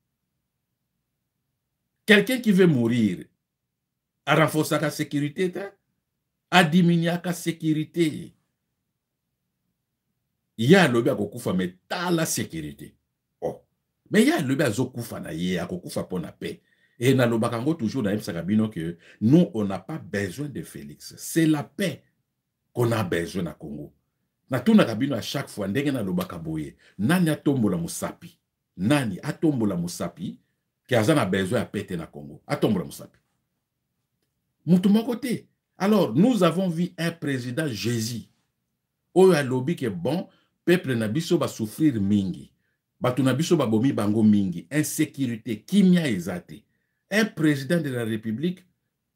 S1: Quelqu'un qui veut mourir a renforcé la sécurité, a diminué la sécurité. Il y a lobby à kokufa mais ta la sécurité. Oh. Mais il y a lobby à zokufa na ye a kokufa pour la paix. Et na lobakango toujours na Sakabino que nous on n'a pas besoin de Félix. C'est la paix qu'on a besoin na Congo. Na tuna kabino à chaque fois ndenge na lobakaboye. Nani atombola musapi. Nani atombola musapi qui a besoin à péter na Congo. Atombola musapi. Moutouma côté. Alors nous avons vu un président Jésus. Oyo a lobby que bon peuple na biso va souffrir mingi. Batu na biso ba bomi bango mingi. Insécurité, kimia ezate. Un président de la République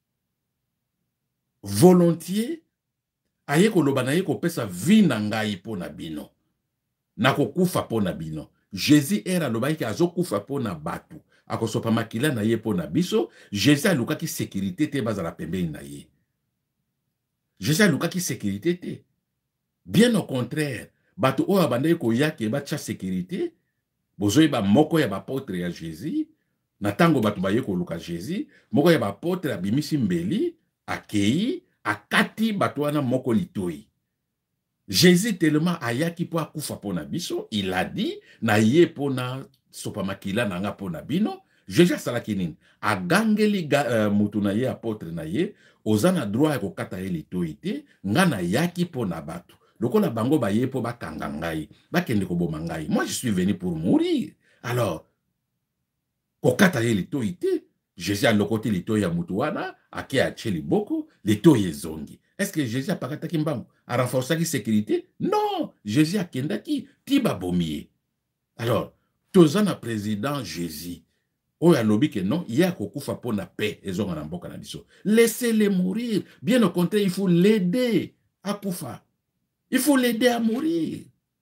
S1: volontiers aye koloba na ye kopesa vie na ngai po na bino. Na kokufa po na bino. Jésus era lobaki azokufa po na batu. Akosopa makila na ye po na biso. Jésus alukaki sécurité te bazala pembeni na ye. Jésus alukaki sécurité te. Bien au contraire, batu o abandé ko yake ba tcha sécurité. Bozoye ba moko ya ba potre ya Jésus. Na tango batu baye ko luka Jésus, moko ya ba potre abimisi mbeli, akei, akati batu wana moko litoi. Jésus tellement ayaki po akufa pona biso, il a dit, na ye pona sopa makila na nga pona bino, Jésus salaki nini? Agangeli mutu na ye apotre na ye, ozana droit ya kokata ye litoi te, nga na yaki pona batu. Lokola bango baye po bakanga ngai, bakende koboma ngai. Moi je suis venu pour mourir. Alors, kokata ye litoi te, Jésus a lokoti litoi ya mutu wana, ake ache liboko, litoi ezongi. Est-ce que Jésus a pakataki mbangu? A renforcé la sécurité? Non, Jésus a kendaki, tiba bomie. Alors, tozana président Jésus, oyo alobi que non, il y a kokufa po na paix, ezonga na mboka na biso. Laissez-les mourir. Bien au contraire, il faut l'aider à kufa. Il faut l'aider à mourir.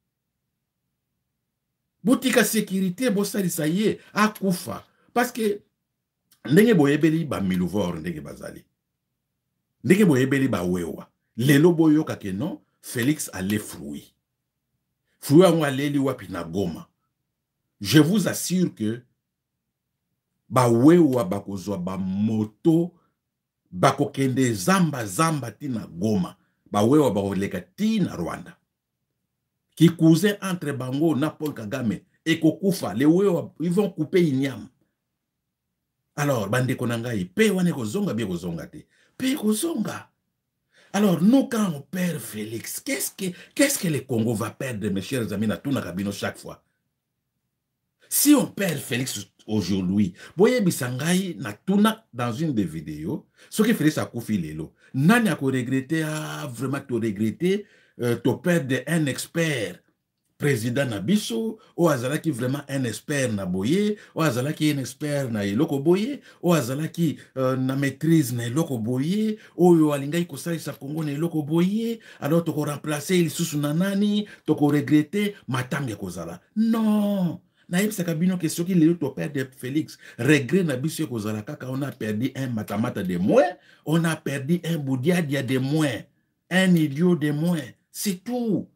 S1: Botika sécurité, bosali ça y est, à kufa. Parce que, ndenge boyebeli ba miluvor ndenge bazali. Ndenge boyebeli ba wewa. Lelo boyoka ke non, Félix allait fruit. Fruit a leli wapi na Goma. Je vous assure que ba wewa bakozwa ba moto bakokende zamba ti na Goma. Ba wewa bakoleka ti na Rwanda. Qui cousin entre Bango na Paul Kagame et Kokufa, les wewa ils vont couper inyam. Alors bande konangai pe wane kozonga bien kozonga te. Pe kozonga. Alors, nous, quand on perd Félix, qu'est-ce que le Congo va perdre, mes chers amis, na tuna kabino chaque fois? Si on perd Félix aujourd'hui, boye bisangai na tuna dans une des vidéos, ce que Félix a koufi lelo, nani a regretté, vraiment to regretter, to perdre un expert président Nabiso, ou azalaki vraiment un expert na boye, ou azalaki un expert na eloko boye, ou azalaki na maîtrise na eloko boye, ou alingai kosalisa Congo na eloko boye, alors toko remplacer lisusu na nani, toko regretter matange kozala. Non! Naïbsaka bino que soki lelo to perdre Félix, regret na biso kozala kaka on a perdu un matamata de moins, on a perdu un boudiadia de moins, un idiot de moins, c'est tout.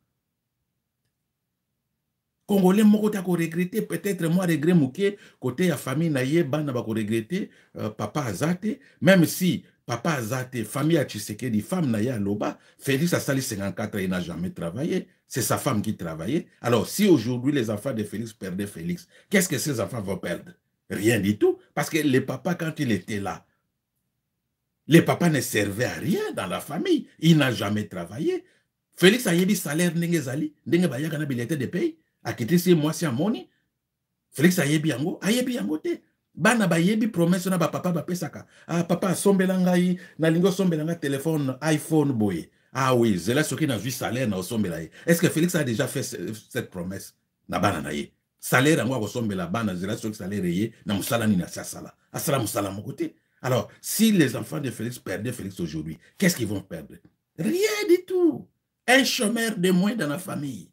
S1: Congolais moko ta ko regretter, peut-être moi regret mouké côté ya famille na ye bana ba ko regretter papa azate, même si papa azate famille a Tshisekedi femme na ye loba, Félix a sali 54 il n'a jamais travaillé, c'est sa femme qui travaillait. Alors si aujourd'hui les enfants de Félix perdaient Félix, qu'est-ce que ces enfants vont perdre? Rien du tout, parce que le papa quand il était là, le papa ne servait à rien dans la famille, il n'a jamais travaillé. Félix a yebi salaire ndenge zali, ndenge bayaka na billet de paye. Akitisi mwasi amoni Félix ayebi yango te bana bayebi promesse na ba papa bapesaka papa sombela ngai na lingo sombela nga téléphone iPhone boye oui zela soki na vu salaire na osombela ye. Est-ce que Félix a déjà fait cette promesse na bana na ye salaire yango akosombela bana zela soki salaire ye na musala ni na sala asala musala moko te. Alors si les enfants de Félix perdaient Félix aujourd'hui, qu'est-ce qu'ils vont perdre? Rien du tout. Un chômeur de moins dans la famille.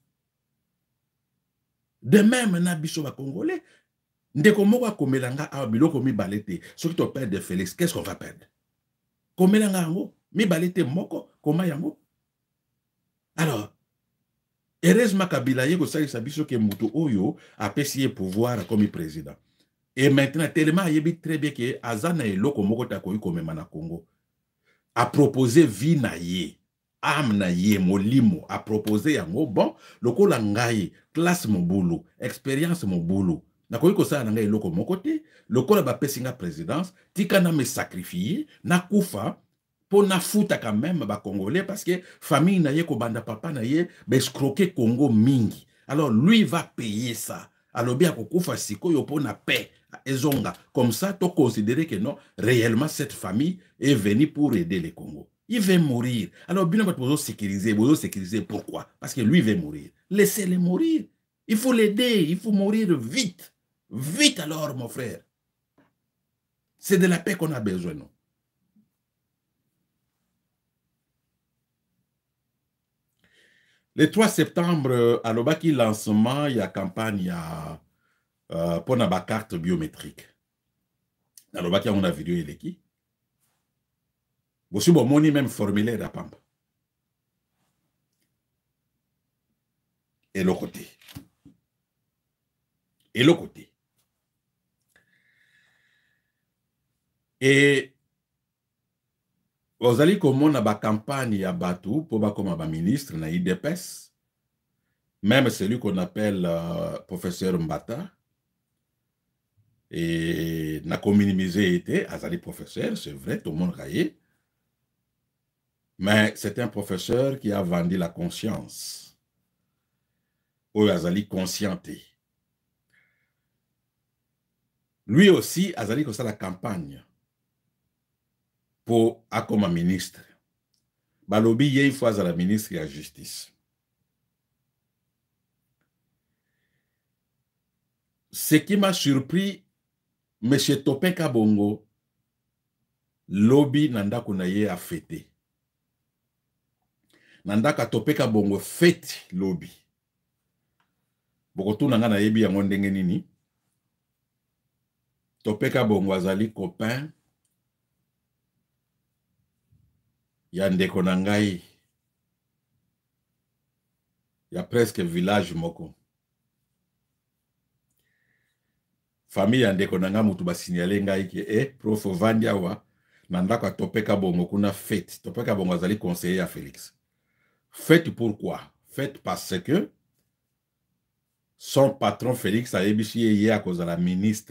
S1: De même, na biso ba Congolais, ndeko moko akomelanga a biloko mibale te. Soki to perdre Félix, qu'est-ce qu'on va perdre? Komelanga yango, mibale te moko, koma yango. Alors, heureusement Kabila ye ko salisa biso ke mutu oyo apesi ye pouvoir comme président. Et maintenant, tellement yebi très bien que azana eloko moko ta koyi komema na Congo. A proposé vie na ye. Âme na ye molimo a proposé yango bon lokola ngai classe mon boulot expérience mon boulot na koyi kosala na ngai eloko moko te lokola bapesi nga présidence tika na me sacrifier na kufa po na futa quand même ba Congolais parce que famille na ye ko banda papa na ye ba escroquer Congo mingi. Alors lui va payer ça. Alobi akokufa sikoyo po na paix ezonga comme ça to considérer que non réellement cette famille est venue pour aider les Congo. Il va mourir. Alors, bien vous sécuriser. Pourquoi? Parce que lui va mourir. Laissez-le mourir. Il faut l'aider. Il faut mourir vite. Vite alors, mon frère. C'est de la paix qu'on a besoin, non? Le 3 septembre, à l'Obaki lancement, il y a campagne pour la carte biométrique. À l'Obaki, on a vidéo et Bosi bomoni même formulaire à Pamba. Et le côté. Et le côté. Et vous allez comme on a ba campagne à Batou pour ba comme ba ministre na IDPS. Même celui qu'on appelle professeur Mbata. Et n'a qu'on minimisé été azali professeur, c'est vrai, tout le monde raillé. Mais c'est un professeur qui a vendu la conscience. Ou azali conscienté. Lui aussi, azali comme ça la campagne pour comme ministre. Balobi il faut à la ministre de la Justice. Ce qui m'a surpris, M. Topeka Bongo, lobby nandako na ye a fêté. Nandaka Topeka Bongo fête lobby. Bokotu nanga na yebi yango ndenge nini. Topeka Bongo azali copain ya ndeko na ngai. Ya presque village moko. Famille ya ndeko na nga mutu ba signalé ngai ke prof Vandia wa nandaka Topeka Bongo kuna fête. Topeka Bongo azali conseiller à Félix. Fête pourquoi? Fête parce que son patron Félix a ébiché à cause de la ministre.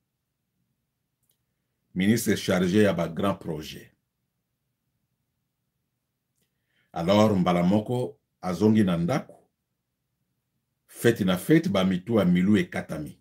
S1: Ministre chargé à un grand projet. Alors, Mbalamoko azongi nandaku. Fête na fête, bamitu a milou et katami.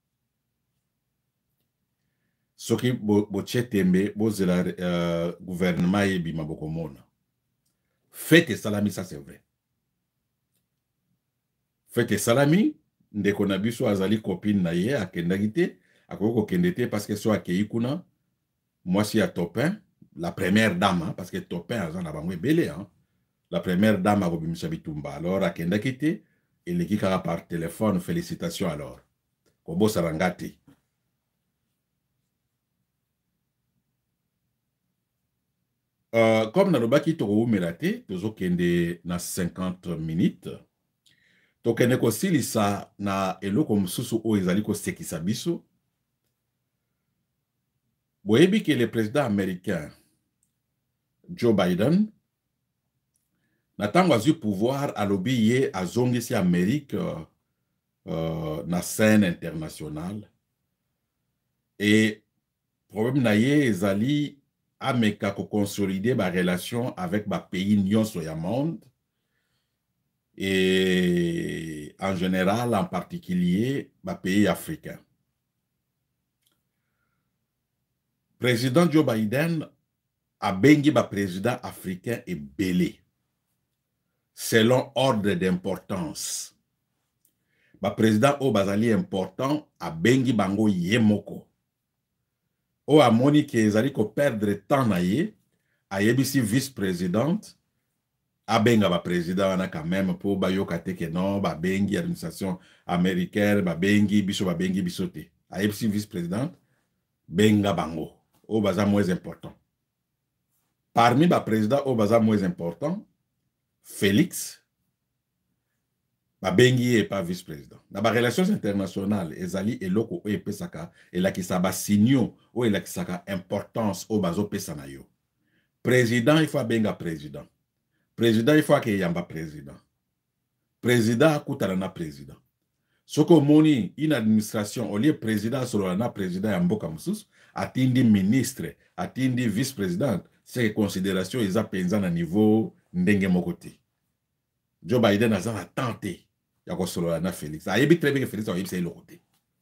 S1: Soki boche tembe, bozela gouvernement yebi maboko mona. Fête et salami, ça c'est vrai. Fete salami, ndeko na biso azali copine na ye, akendaki te, akoki kokende te parce que so akei kuna, mwasi ya Topin, la première dame, hein, parce que Topin aza na bango ebele, hein, la première dame akobimisa bitumba. Alors akendaki te, eleki kaka par téléphone, félicitations alors. Kobosana nga te. Comme nalobaki tokoumela te, tozokende na 50 minutes. Tokende kosilisa na eloko mosusu oyo ezali kosekisa biso. Boyebi ke le président américain Joe Biden na tango azwi pouvoir alobi ye azongisi Amérique na scène internationale. Et problème na ye ezali ameka ko consolider ba relation avec ba pays nyonso ya monde. Et en général, en particulier, les pays africains. Président Joe Biden a bengi ba président africain et belé, selon ordre d'importance. Ba président o bazali important a bengi bango yemoko. O a moni ke ezali ko perdre temps na ye, a yebisi vice-présidente, a benga ba président na quand même pour ba yokate ke non ba bengi administration américaine ba bengi biso te. A yebisi vice-président benga bango o baza moins important. Parmi ba président o baza moins important, Félix ba bengi et pas vice-président. Na ba relations internationales ezali eloko o epesaka elakisa ba signo o elakisaka importance o bazo pesa na yo. Président il faut benga président. Président, il faut qu'il y ait un président. Président, il y a président. Ce que moni, une administration, au lieu président, sur un président, il y a un atteindre ministre, atteindre vice-président, c'est considération, ils ont pensé à niveau ndenge mokoti. Joe Biden a tenté, il y a solo na Félix. Il y a très bien que Félix a eu le côté.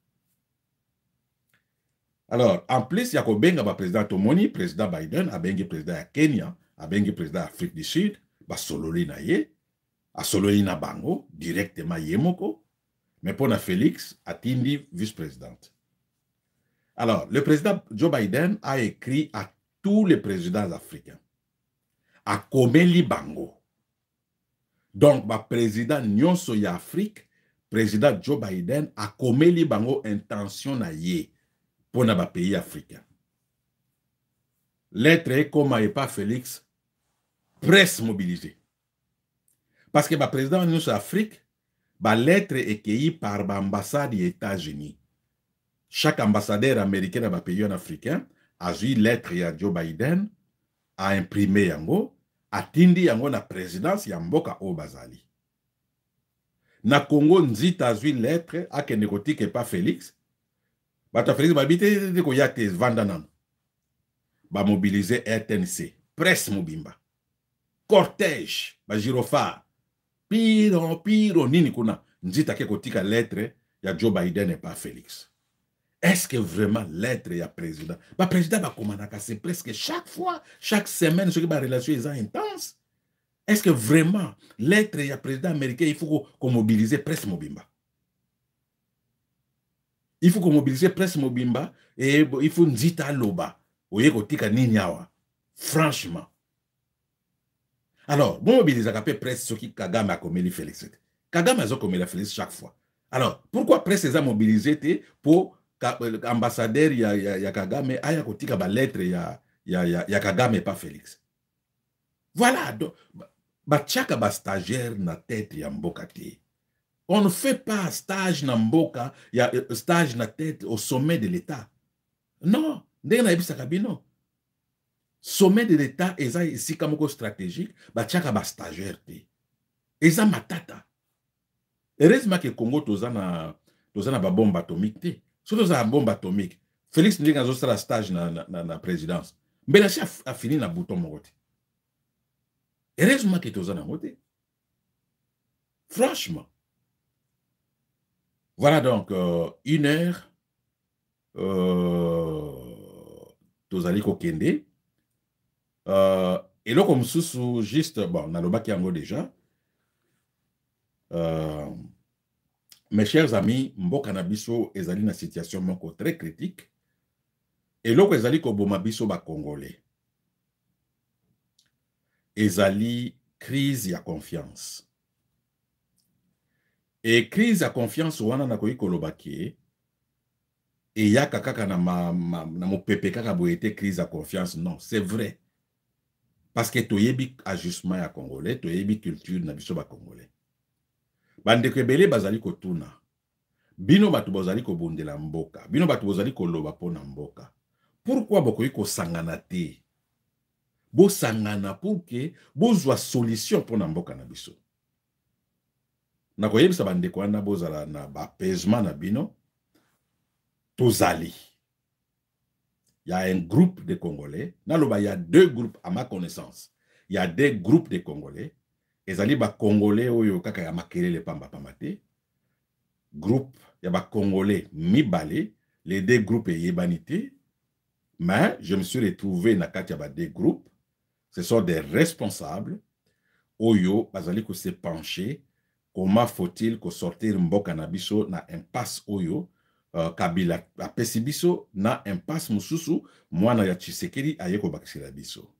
S1: Alors, en plus, il y a un président Tomoni, président Biden, a bengi président à Kenya, a bengi président d'Afrique du Sud, ba sololi na ye, a sololi na bango, directement yemoko, mais pour na Félix, a tindi vice-présidente. Alors, le président Joe Biden a écrit à tous les présidents africains, à komeli bango. Donc, ba président nyonso ya Afrique, président Joe Biden a komeli bango intention na ye, pour na ba pays africains. Lettre comme et pas Félix, presse mobilisée. Parce que le président de l'Afrique, la lettre est écrite par l'ambassade des États-Unis. Chaque ambassadeur américain dans le pays africain a eu une lettre à Joe Biden, a imprimé yango, a tindi yango na présidence ya mboka o bazali. Na Congo nzita a eu une lettre à Kenekoti que pas Félix. Bata Félix babite de ko yate vandanan. Ba mobiliser RTNC, presse mobimba. Cortège, ba girofar. Piro, nini kuna. Nzita ke kotika lettre ya Joe Biden et pas Félix. Est-ce que vraiment lettre ya président? Ba président ba commandaka, c'est presque chaque fois, chaque semaine, ce qui ba relation est intense. Est-ce que vraiment lettre ya président américain, il faut qu'on mobilise presse mobimba? Il faut qu'on mobilise presse mobimba et il faut nzita loba. Oye kotika nini awa. Franchement. Alors, bon mobiliser la presse ce qui Kagame a commis Félix. Kagame a commis la Félix chaque fois. Alors, pourquoi presse les a mobilisé pour ambassadeur ya Kagame aya kotika ba lettre ya Kagame et pas Félix? Voilà, donc ba tchaka ba stagiaire na tête ya mboka te. On ne fait pas stage na mboka, ya stage na tête au sommet de l'État. Non, ndenge na yebisa kabino. Sommet de l'État, eza ici comme stratégique, ba tchaka ba stagiaire te. Eza matata. Heureusement que Congo tozana ba bombe atomique te. Surtout za bombe atomique. Félix ndenge azo la stage na présidence. Mbelachi a fini na bouton morote. Heureusement que tozana mote. Franchement. Voilà donc 1 heure tozali kokende. Et là, comme sous juste, bon, on a le bac yango déjà. mes chers amis, mboka na biso ezali na situation moko très critique. Et loko ezali ko boma biso ba Congolais. Ezali crise ya confiance. Et crise ya confiance wana na koyi kolobaki et ya kaka na mopepe kaka boyete crise ya confiance. Non, c'est vrai. Parce que toyebi ajustement ya Congolais, toyebi culture na biso ba Congolais. Bandeko ebele bazali kotuna. Bino batu bozali kobundela mboka. Bino batu bozali koloba pona mboka. Pourquoi bokoyi kosangana te? Bo sangana pour que bozwa solution pona mboka na biso. Na koyebisa bandeko wana bozala na apaisement na bino. Tozali. Il y a un groupe de Congolais. Naloba, il y a deux groupes à ma connaissance. Il y a des groupes de Congolais. Ezali ba Congolais oyo kaka ya makelele pamba pamate. Groupe, il y a ba Congolais mibale. Les deux groupes yebanité. Mais je me suis retrouvé na kati ya ba deux groupes. Ce sont des responsables. Oyo, bazali ko se pencher. Comment faut-il que sortir mboka na biso na impasse oyo? Kabila apesi biso na impasse mususu mwana ya Tshisekedi ayeko bakisila biso.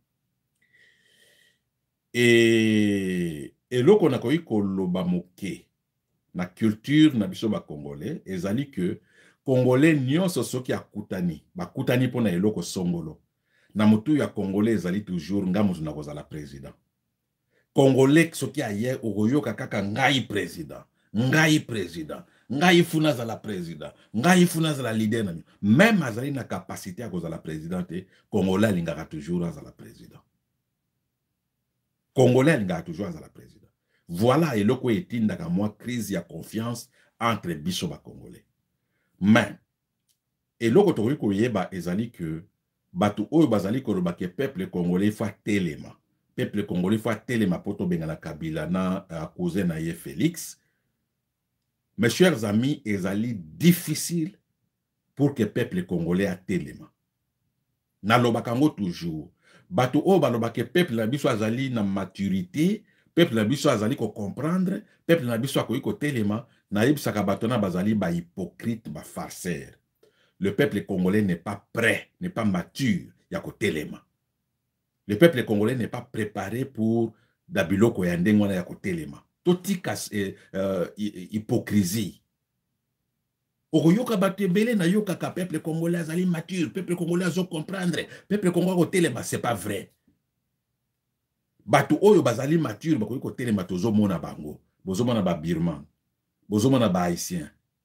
S1: Et loko na koyi koloba moke na culture na biso ba Congolais ezali que Congolais nyonso soki akutani bakutani pona eloko songolo na mutu ya Congolais ezali toujours ngamutu na kozala président. Congolais soki aye okoyoka kaka ngai président, ngai président. Ngai funa za la président, ngai funa za la leader na. Même azali na capacité à cause de la présidente, Congolais lingaka toujours za la président. Congolais lingaka toujours za la président. Voilà eloko etindaka moi crise ya confiance entre biso ba Congolais. Mais eloko tokoki koyeba ezali que batu oyo bazali koloba ke peuple congolais fa telema. Peuple congolais fa telema poto bengana Kabila na cousin na ye Félix. Mes chers amis, ezali difficile pour que le peuple congolais a téléma. Nalobakango toujours. Bato o balobake peuple na biso azali na maturité, peuple na biso azali ko comprendre, peuple na biso akoyi ko téléma, na yebisaka bato na bazali ba hypocrite, ba farceur. Le peuple congolais n'est pas prêt, n'est pas mature, ya ko téléma. Le peuple congolais n'est pas préparé pour dabiloko ya ndengwana ya ko téléma. Totika hypocrisie. Oyoka batebele na yoka ka peuple congolais azali mature, peuple congolais azo comprendre, peuple congolais ko telema, c'est pas vrai. Batu oyo bazali mature bakoyi ko telema tozo mona bango, bozo mona ba Birman, bozo mona ba haïtien.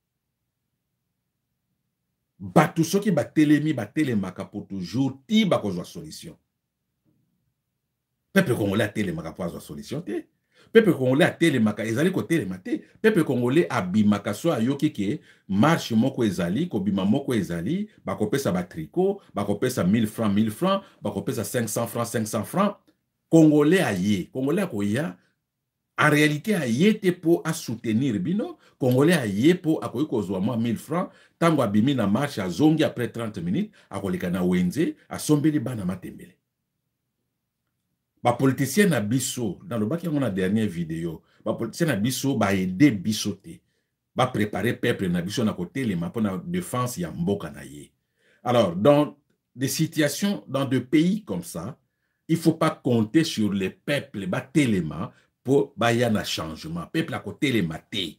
S1: Batu soki ba telemi ba telemaka pour toujours ti bakozwa solution. Peuple congolais a telemaka pour azwa solution te. Peuple congolais a telemaka ezali ko telema te. Peuple congolais abimaka so ayoki ke marche moko ezali, ko bima moko ezali, bakopesa ba tricot, bakopesa 1000 francs, bakopesa 500 francs. Congolais aye, Congolais akoya, en réalité aye te po a soutenir bino, Congolais aye po akoyi kozwa mwa 1000 francs, tango abimi na marche azongi après 30 minutes, akoleka na wenze, asombeli bana matembele. Ba politicien na biso, dans le baki na dernière vidéo, ba politicien na biso ba aider biso te. Ba préparer peuple na biso na côté les ma na défense ya mboka na ye. Alors, dans des situations, dans des pays comme ça, il faut pas compter sur les peuples ba téléma pour ba ya na changement. Peuple à côté les maté.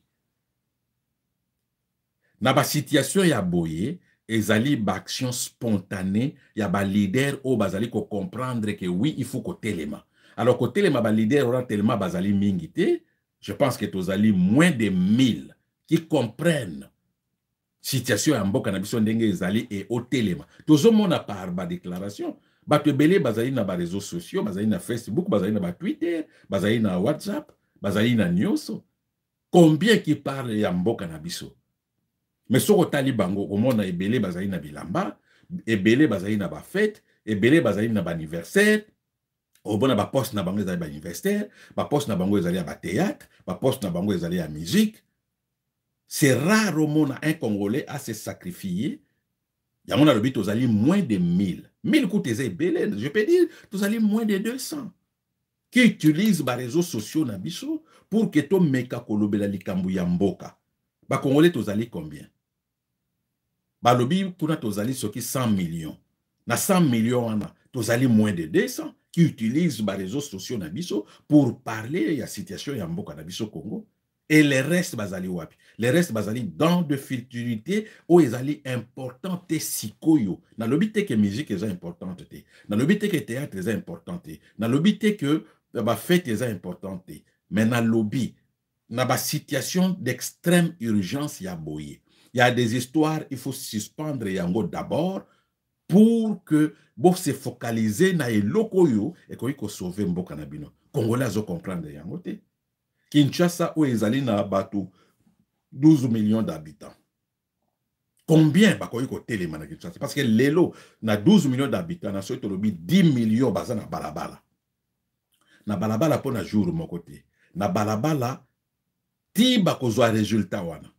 S1: Na ba situation ya boye, ezali ba action spontanée, ya ba leader o bazali ko comprendre que oui, il faut ko telema. Alors ko telema ba leader ora telema bazali mingité, je pense que tozali moins de 1000 qui comprennent situation ya mboka na biso ndenge ezali et au telema. Tozomona par ba déclaration, ba tebele bazali na ba réseaux sociaux, bazali na Facebook, bazali na ba Twitter, bazali na WhatsApp, bazali na nyonso. Combien qui parle ya mboka na biso? Mais soko tali bango omona ebele bazali na bilamba, ebele bazali na ba fête, ebele bazali na ba anniversaire, obona ba poste na bango ezali ba anniversaire, ba poste na bango ezali ba théâtre, ba poste na bango ezali ya musique. C'est rare au monde un Congolais à se sacrifier. Yango na lobi tozali moins de 1000. 1000 coûte ebele, je peux dire tozali moins de 200 qui utilisent ba réseaux sociaux na biso pour que to meka kolobela likambu ya mboka. Ba Congolais tozali combien? Balobi kuna tozali soki 100 millions. Na 100 millions wana tozali moins de 200 qui utilisent les réseaux sociaux na biso pour parler de la situation ya mboka na biso Congo. Et les restes bazali wapi? Les restes bazali dans de futurité où ils allaient important te sikoyo. Na lobi te que musique est importante te. Na lobi te que théâtre est important te. Na lobi te que ba fête est importante te. Mais na lobi na ba situation d'extrême urgence ya boye. Il y a des histoires, il faut suspendre yango d'abord pour que bon se focaliser na eloko yo et ko sauver mboka na bino. Congolais azo comprendre yango te. Kinshasa où ezali na bato 12 millions d'habitants. Combien bakoyi ko telema na Kinshasa? Parce que lelo na 12 millions d'habitants na soto lobi 10 millions baza na balabala. Na balabala po na jour moko te. Na balabala ti bakozwa résultat wana.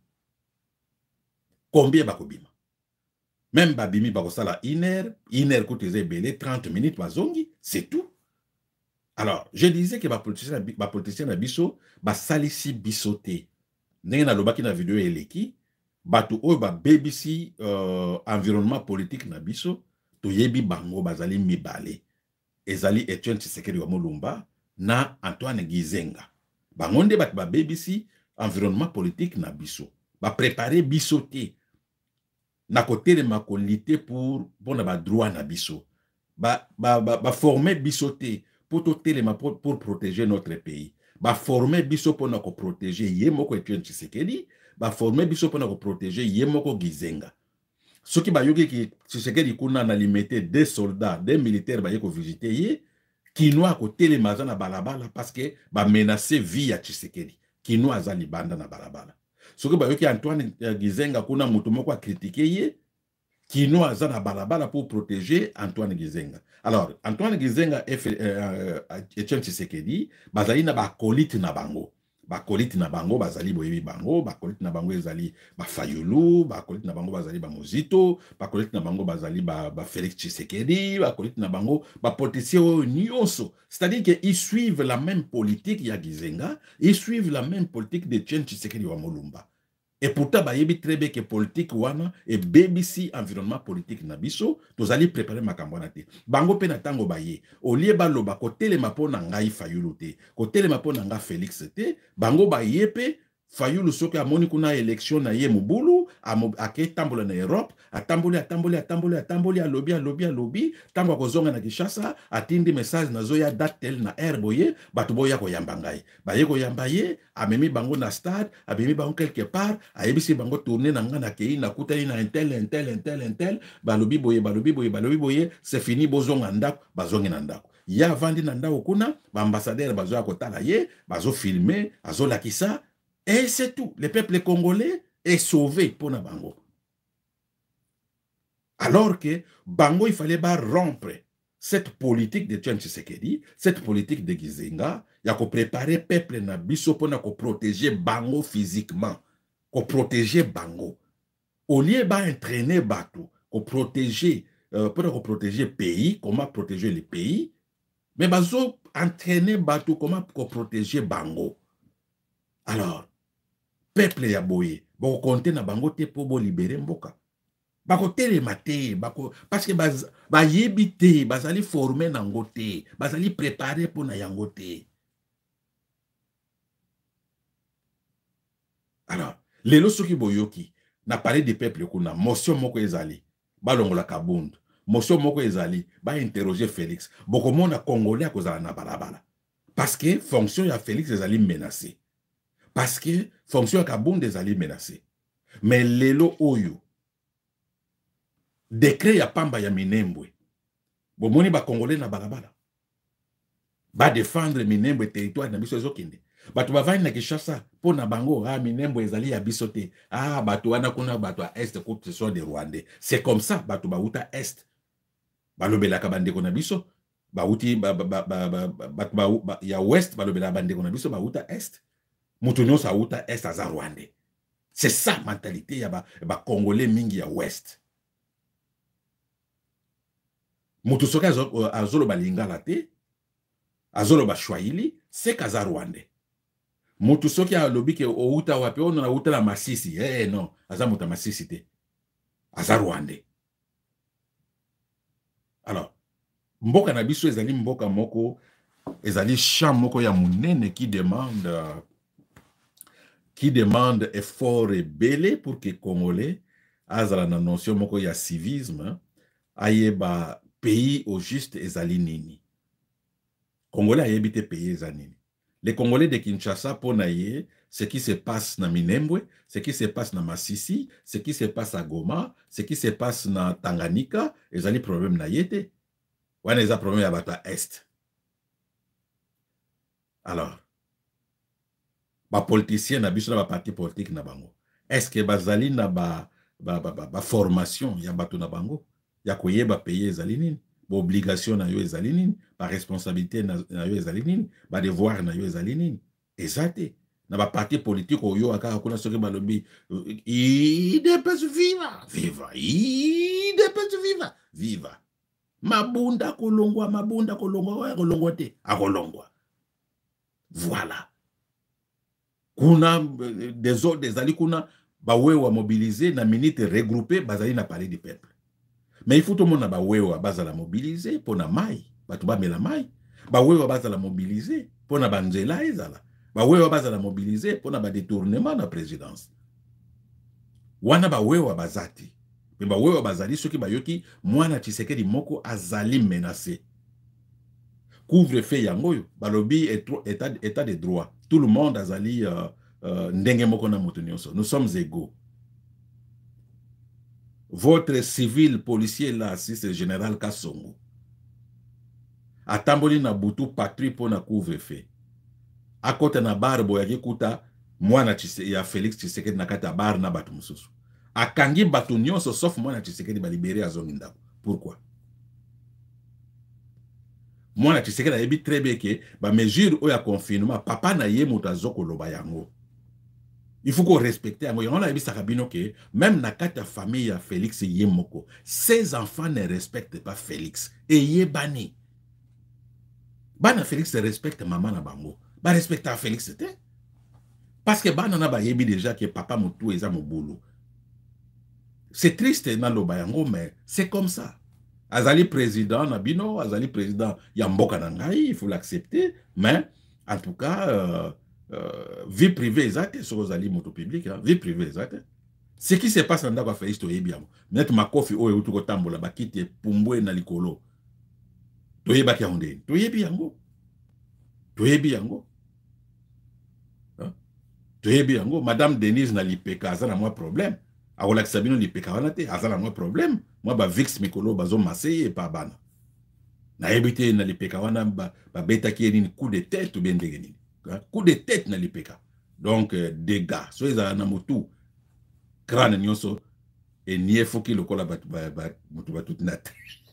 S1: Combien bakobima? Même babimi bakosala 1 heure kote belé 30 minutes bazongi, c'est tout. Alors, je disais que ma politicien na biso ba salisi bisoté. Ndenge na lobaki na vidéo eleki, batu oyo ba BBC environnement politique na biso, to yebi bango bazali mibale. Ezali Etienne Tshisekedi wa Mulumba na Antoine Gizenga. Bango nde batu ba BBC environnement politique na biso. Ba préparer bisoté. Na côté de ma qualité pour na droit na biso. Ba former bisoté pour protéger notre pays. Ba former biso pour na ko protéger yemoko Etienne Tshisekedi, ba former biso pour na ko protéger yemoko Gizenga. Ce qui ba yoki ki Tshisekedi kuna na limité des soldats, des militaires ba yeko visiter ye, kinoa ko telemaza na balabala parce que ba menacer vie ya Tshisekedi. Kinoa azali banda na balabala. Ce que bayoki Antoine Gizenga kuna mutu moko a critiqué ye, kino aza na balabala pour protéger Antoine Gizenga. Alors, Antoine Gizenga et Etienne Tshisekedi, bazali na bakolite na bango. Bakolite na bango, bazali boyebi bango, bakolite na bango ezali ba Fayulu, bakolite na bango bazali ba Mozito, bakolite na bango bazali ba Félix Tshisekedi, bakolite na bango ba politiciens nyonso. C'est-à-dire qu'ils suivent la même politique ya Gizenga, ils suivent la même politique de Etienne Tshisekedi wa Mulumba. Et pourtant, bah, yebi très bien que politique wana et BBC environnement politique na biso, tous allez préparer ma campagne. Bango pe na tango baye. Au lieu balo ba kote le mapo na ngai Fayulu te, kote le mapo na nga Félix te, bango baye pe Fayulu soki amoni kuna élection na ye mubulu, ake tambola na Europe, atamboli, alobi, tango akozonga na Kinshasa, atindi message na zoya datel na boye, batu boya ko yamba ngai. Baye ko yamba ye, amemi bango na stade, amemi bango quelque part, ayebisi bango tourner na nga na kei, na kutani na intel, balobi boye, c'est fini bozonga ndako, bazongi na ndako. Ya vandi na ndako kuna, ba ambassadeur bazo kotala ye, bazo filmer, azo lakisa. Et c'est tout. Le peuple congolais est sauvé pour na bango. Alors que bango, il fallait pas rompre cette politique de Etienne Tshisekedi, cette politique de Gizenga, il y a qu'on préparer le peuple na biso pour na protéger bango physiquement, qu'on protéger bango. Au lieu de entraîner bateau, qu'on protéger, pour protéger le pays, comment protéger le pays, mais bazo entraîner bateau, comment protéger bango. Alors, peuple ya boye, bako konte na bango te po bo libérer mboka. Bako telema te, parce que ba yebi te, bazali former nango te, bazali préparer pour na yango te. Alors, lelo soki boyoki, na parler de peuple kuna, motion moko ezali, balongola kabundu, motion moko ezali, ba interroger Félix, boko mona Congolais a kozala na balabala. Parce que fonction ya Félix ezali menacée. Parce que fonction Kabonde des alliés menacés. Mais lelo oyo, décret ya pamba ya Minembwe, bomoni ba Congolais na balabala, ba défendre Minembwe territoire na biso zokinde. Batu bavani na Kinshasa, po na bango, Minembwe ezali ya biso te. Batu wana kuna batu a Est, ko ce soit des Rwandais. C'est comme ça, batu ba uta Est. Balobela ka bandeko na biso, ba uti, ya Ouest, balobela bandeko na biso, ba uta Est. Moutonio sa uta est aza Rwandais. C'est ça mentalité ya ba Congolais mingi ya Ouest. Moutou soka azolo ba lingala te, azolo ba Swahili, c'est kaza Rwandais. Motu soki a lobby ke outa wapi on na outa la Masisi. Non, aza muta Masisi te. Aza Rwandais. Alors, mboka na biso ezali mboka moko, ezali champ moko ya munene qui demande effort et belé pour que Congolais azala na notion moko ya civisme ayeba pays au juste ezali nini. Congolais ayebi te pays ezali nini. Les Congolais de Kinshasa ponaye ce qui se passe na Minembwe, ce qui se passe na Masisi, ce qui se passe à Goma, ce qui se passe na Tanganyika, ezali problème na yete. Wana eza problème ya bato est. Alors, ba politicien na biso na ba parti politique na bango. Est-ce que bazali na ba formation ya bato na bango? Ya koyeba payer ezali nini? Ba obligation na yo ezali nini? Ba responsabilité na yo ezali nini? Ba devoir na yo ezali nini? Ezate. Na ba parti politique oyo akaka kuna soki balobi IDPS viva, viva, IDPS viva, viva. Mabunda kolongwa, kolongwa te, akolongwa. Voilà. Kuna des autres des ali kuna bawewa mobiliser na minute regrouper bazali na palais du peuple. Mais il faut tout le monde bawewa bazala mobiliser pour na mai, batu ba mela mai. Bawewa bazala mobiliser pour na banzela ezala. Bawewa bazala mobiliser pour na ba détournement na présidence. Wana bawewa bazati. Mais bawewa bazali soki bayoki mwana Tshisekedi moko azali menacé. Couvre-feu yangoyo, balobi état de droit. Tout le monde azali ndenge moko na moto nyonso. Nous sommes égaux. Votre civil policier là, si c'est le général Kassongo, atamboli na butu patrie pour na couvre-feu. A côté na bar boyaki kuta mwana ya Félix Tshisekedi na kata bar na batu mususu. Akangi batu nyonso sauf mwana Tshisekedi ba libéré azongi ndako. Pourquoi? Moi, na Tshisekedi a yebi très bien que ba mesure ou ya confinement, papa na ye muta zoko loba yango. Il faut qu'on respecte yango. Yango na yebi sakabino que même na kata famille ya Félix Yemoko, ses enfants ne respectent pas Félix. Et ye bani. Bana Félix respecte maman na bango. Ba respecte Félix te. Parce que bana na ba yebi déjà que papa mutu eza mo boulot. C'est triste na loba yango, mais c'est comme ça. Azali président Nabino, Azali président Yamboka Nangai, il faut l'accepter, mais en tout cas, vie privée exacte, sur Azali moto public, hein, vie privée exacte. Ce qui se passe dans la Félix Toyebiamo, net makofi o eutu ko tambola bakite pumbwe na likolo. Toyeba ki onde, toyebiango. Toyebiango. Toyebiango, Madame Denise na lipeka azana moi problème. Aola Sabino lipeka wana te, azana moi problème. Moi, ba Vix Mikolo, bazo Marseille et pas bana. Na ebité na lipeka wana ba beta ki ni coup de tête ou bien degeni. Coup de tête na lipeka. Donc dégâts. So eza na mutu crâne nyonso et nie foki lokola mutu ba toute nat.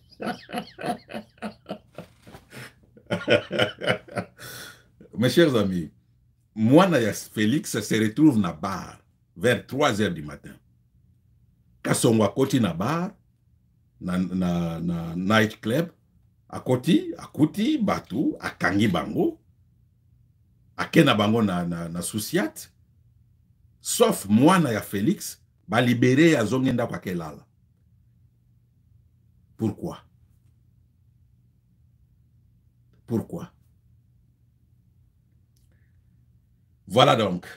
S1: Mes chers amis, moi na Félix se retrouve na bar vers 3 heures du matin. Kasongwa koti na bar na night club akuti batu akangi bango akena bango na souciate sauf mwana ya Félix ba libéré azongenda kwa kelala. Pourquoi? Voilà donc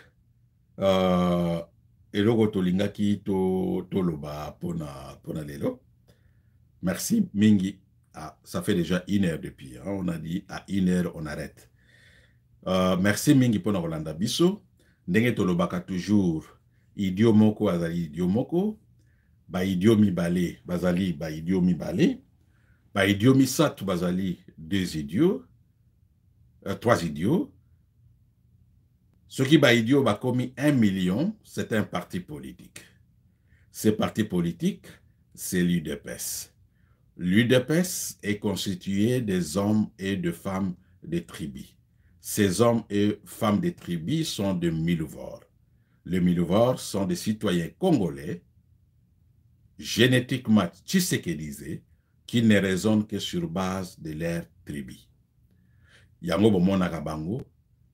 S1: eloko tolingaki toloba pona lelo. Merci mingi. Ah, ça fait déjà 1 heure depuis. Hein? On a dit à 1 heure, on arrête. Merci mingi pona Rolanda Biso. Ndenge tolobaka toujours. Idio moko azali idio moko. Ba idio mibale bazali ba idio mibale. Ba idio misatu bazali 2 idiots. 3 idiots. Ce qui ba idio ba komi 1 million, c'est un parti politique. Ce parti politique, c'est l'UDPS. L'UDPS est constitué des hommes et de femmes des tribus. Ces hommes et femmes des tribus sont des Miluvors. Les Miluvors sont des citoyens congolais, génétiquement tshisekedisés, qui ne raisonnent que sur base de leur tribu. Yango bomonaka bango,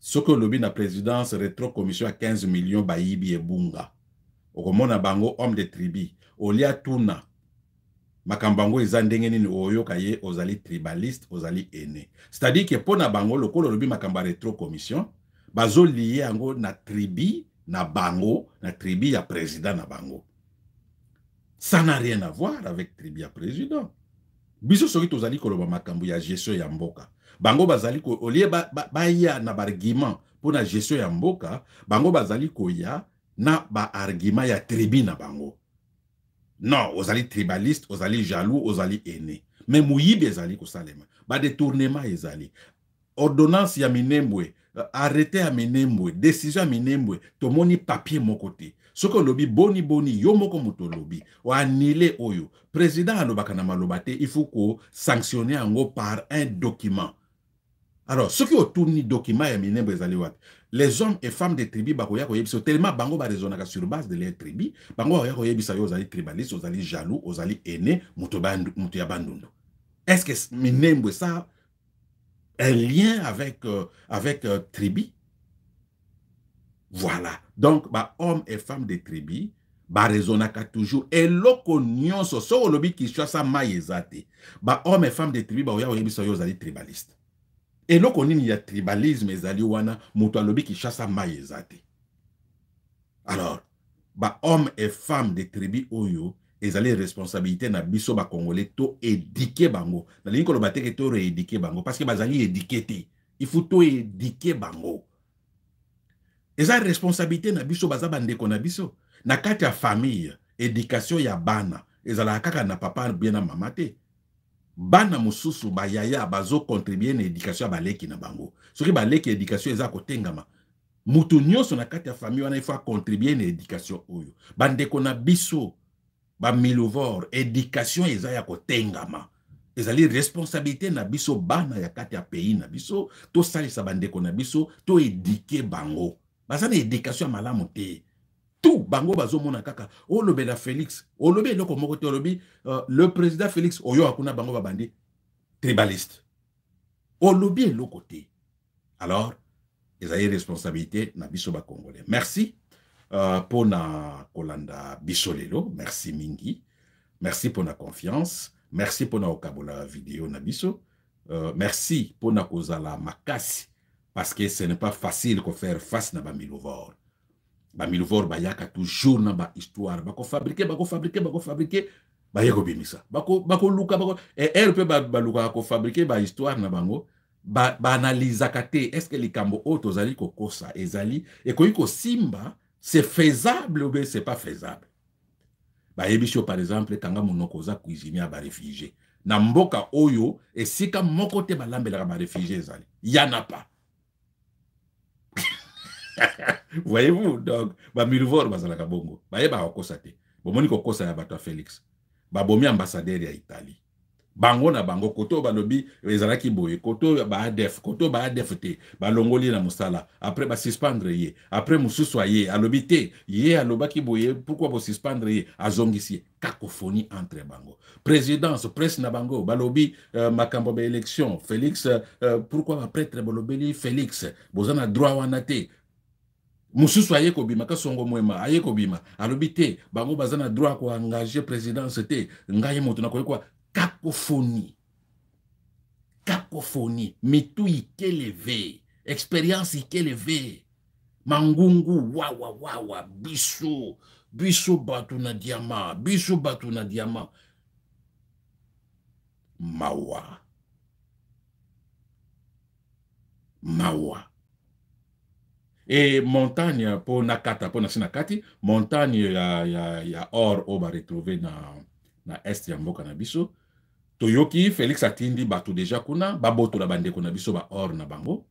S1: Ce que lobby na présidence rétro commission à 15 millions bayibi et bunga. Okomona bango homme de tribu. Olia tuna. Makambango izandenge nini oyoka ye ozali tribaliste, ozali aîné. C'est-à-dire que pona bango lokolo lobby makamba rétro commission, bazo lié ango na tribu na bango, na tribu ya président na bango. Ça n'a rien à voir avec tribu ya président. Biso soki tozali koloba makambo ya gestion ya mboka. Bango bazali ko olie ya na argument pour na gestion ya mboka, bango bazali ko ya na ba argument ya tribu na bango. Non, ozali tribaliste, ozali jaloux, ozali aîné. Mais mouyibe ezali ko salema. Ba détournement ezali. Ordonnance ya minembwe, arrêté ya minembwe, décision ya minembwe, to moni papier mon côté. Soko lobi boni yo moko moto lobi o annulé oyo président alobaka na malobate il faut ko sanctionner ango par un document. Alors ce qui autourni document ya minembwe ezali wat les hommes et femmes des tribus bakoya ko yebiso tellement bango ba raisonnaka sur base de leur tribu bango ya ko yebisa yo ozali tribaliste, ozali jaloux, ozali aîné, moto ya bandundu. Est-ce que minembwe ça un lien avec tribu? Voilà. Donc, bah, hommes et femmes des tribus, bah, raisonnaka toujours. Et loko nyonso, so lobi qui soit sa maïzate. Bah, hommes et femmes des tribus, bah, oya oyebi so yo zali tribaliste. Et loko nini ya tribalisme ezali wana, muto lobi qui soit sa maïzate. Alors, bah, hommes et femmes des tribus oyo, ezali responsabilité na biso ba congolais to éduquer bango. Na linko lo bateke to rééduquer bango parce que bazali éduquer. Il faut to éduquer bango. Eza responsabilité na biso baza bandeko na biso. Na kati ya famille, éducation ya bana. Ezala kaka na papa bien na mama te. Bana mususu ba yaya bazo contribuer na éducation ya baleki na bango. Soki baleki éducation eza kotengama. Mutu nyonso na kati ya famille wana il faut contribuer na éducation oyo. Bandeko na biso ba milovor éducation eza ya kotengama. Ezali responsabilité na biso bana ya kati ya pays na biso to salisa bandeko na biso to éduquer bango. Bazana éducation malamu te. Tout bango bazo mona kaka o lobela Félix, o lobe loko moko te lobi le président Félix oyo akuna bango babandi tribaliste. O lobi loko te. Alors, ezali responsabilité na biso ba congolais. Merci pour na kolanda biso lelo, merci mingi. Merci pour la confiance. Merci pour na okabola vidéo na biso. Merci pour na kozala makasi. Parce que ce n'est pas facile de faire face na bamilovor. Bamilovor bayaka toujours na ba histoire. Bako fabriquer, bayako bimisa. Bako luka, et elle peut baluka ko fabriquer ba histoire na bango. Ba analyse kate. Est-ce que les kambo auto zali ko kosa ezali et ko simba c'est faisable ou bien c'est pas faisable. Ba yebisho par exemple kanga monoko za cuisinier ba réfugié. Na mboka oyo et sika moko te balambela ba réfugié ezali. Yana pas. Voyez-vous, donc, ba milvor bazalaka bongo. Ba yeba okosa te. Bomoni ko kosa ya bato Félix. Ba bomi ambassadeur ya Italie. Bango na bango koto balobi ezalaki boye koto ba ADF te ba longoli na musala après ba suspendre ye après mususu ye alobi te ye alobaki boye pourquoi ba suspendre ye azongisi cacophonie entre bango présidence presse na bango balobi makambo ba élection Félix pourquoi ba prêtre bolobeli Félix bozana droit wana te mususu aye kobima ka songo mwema aye kobima alobi te bango bazana droit ko engager présidence te ngaye moto na ko cacophonie. Cacophonie. Mitou ikelévé. Expérience ikelévé. Mangungu, wawa, biso. Biso batuna diama. Biso batuna diama. Mawa. Et montagne, pour nakata, pour nasinakati, montagne, ya or, on va retrouver na est ya mboka na biso. Toyoki, Félix atindi batu déjà kuna, baboto la bande kuna biso ba or na bango.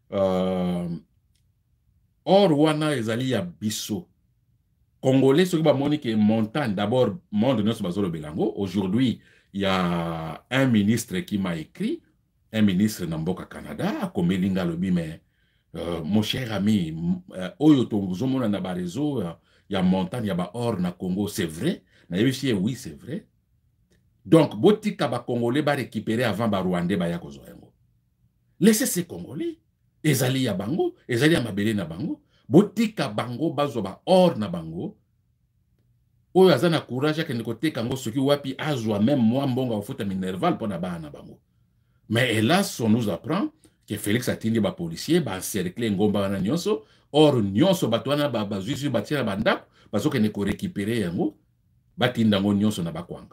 S1: Or wana ezali ya biso. Congolais, ceux qui ba moni que montagne, d'abord, monde notre bazolo belango. Aujourd'hui, il y a un ministre qui m'a écrit, un ministre Namboka Canada, comme Melinga Lobi, mais mon cher ami, Oyo Tongozomona na ba réseau, il y a montagne, il y a ba or na Congo, c'est vrai. Oui, c'est vrai. Donc, Botika ba Congolais ba récupérer avant ba Rwandais ba ya kozoyengo. Laissez ces Congolais. ezali ya bango, ezali ya mabele na bango, botika bango bazwa ba or na bango, oyo aza na courage akende koteka yango soki wapi azwa même mwa mbongo afuta minerval mpo na bana na bango. Mais hélas, on nous apprend que Félix atindi ba policier ba encercler ngomba wana nyonso, or nyonso bato wana bazwi batia na bandako bazokende ko récupérer yango batinda ngo nyonso na bakwanga.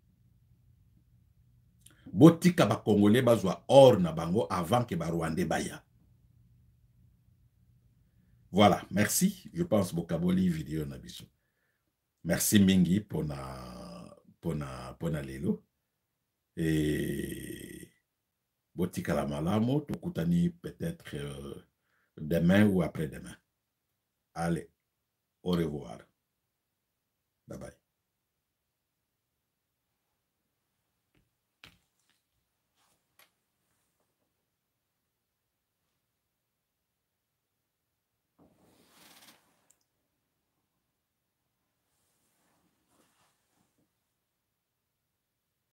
S1: Botika ba Congolais bazwa or na bango avant que ba Rwandais baya. Voilà, merci. Je pense bokaboli vidéo na biso. Merci mingi pona lelo. Et botika la malamo, tokutani peut-être demain ou après-demain. Allez, au revoir. Bye bye.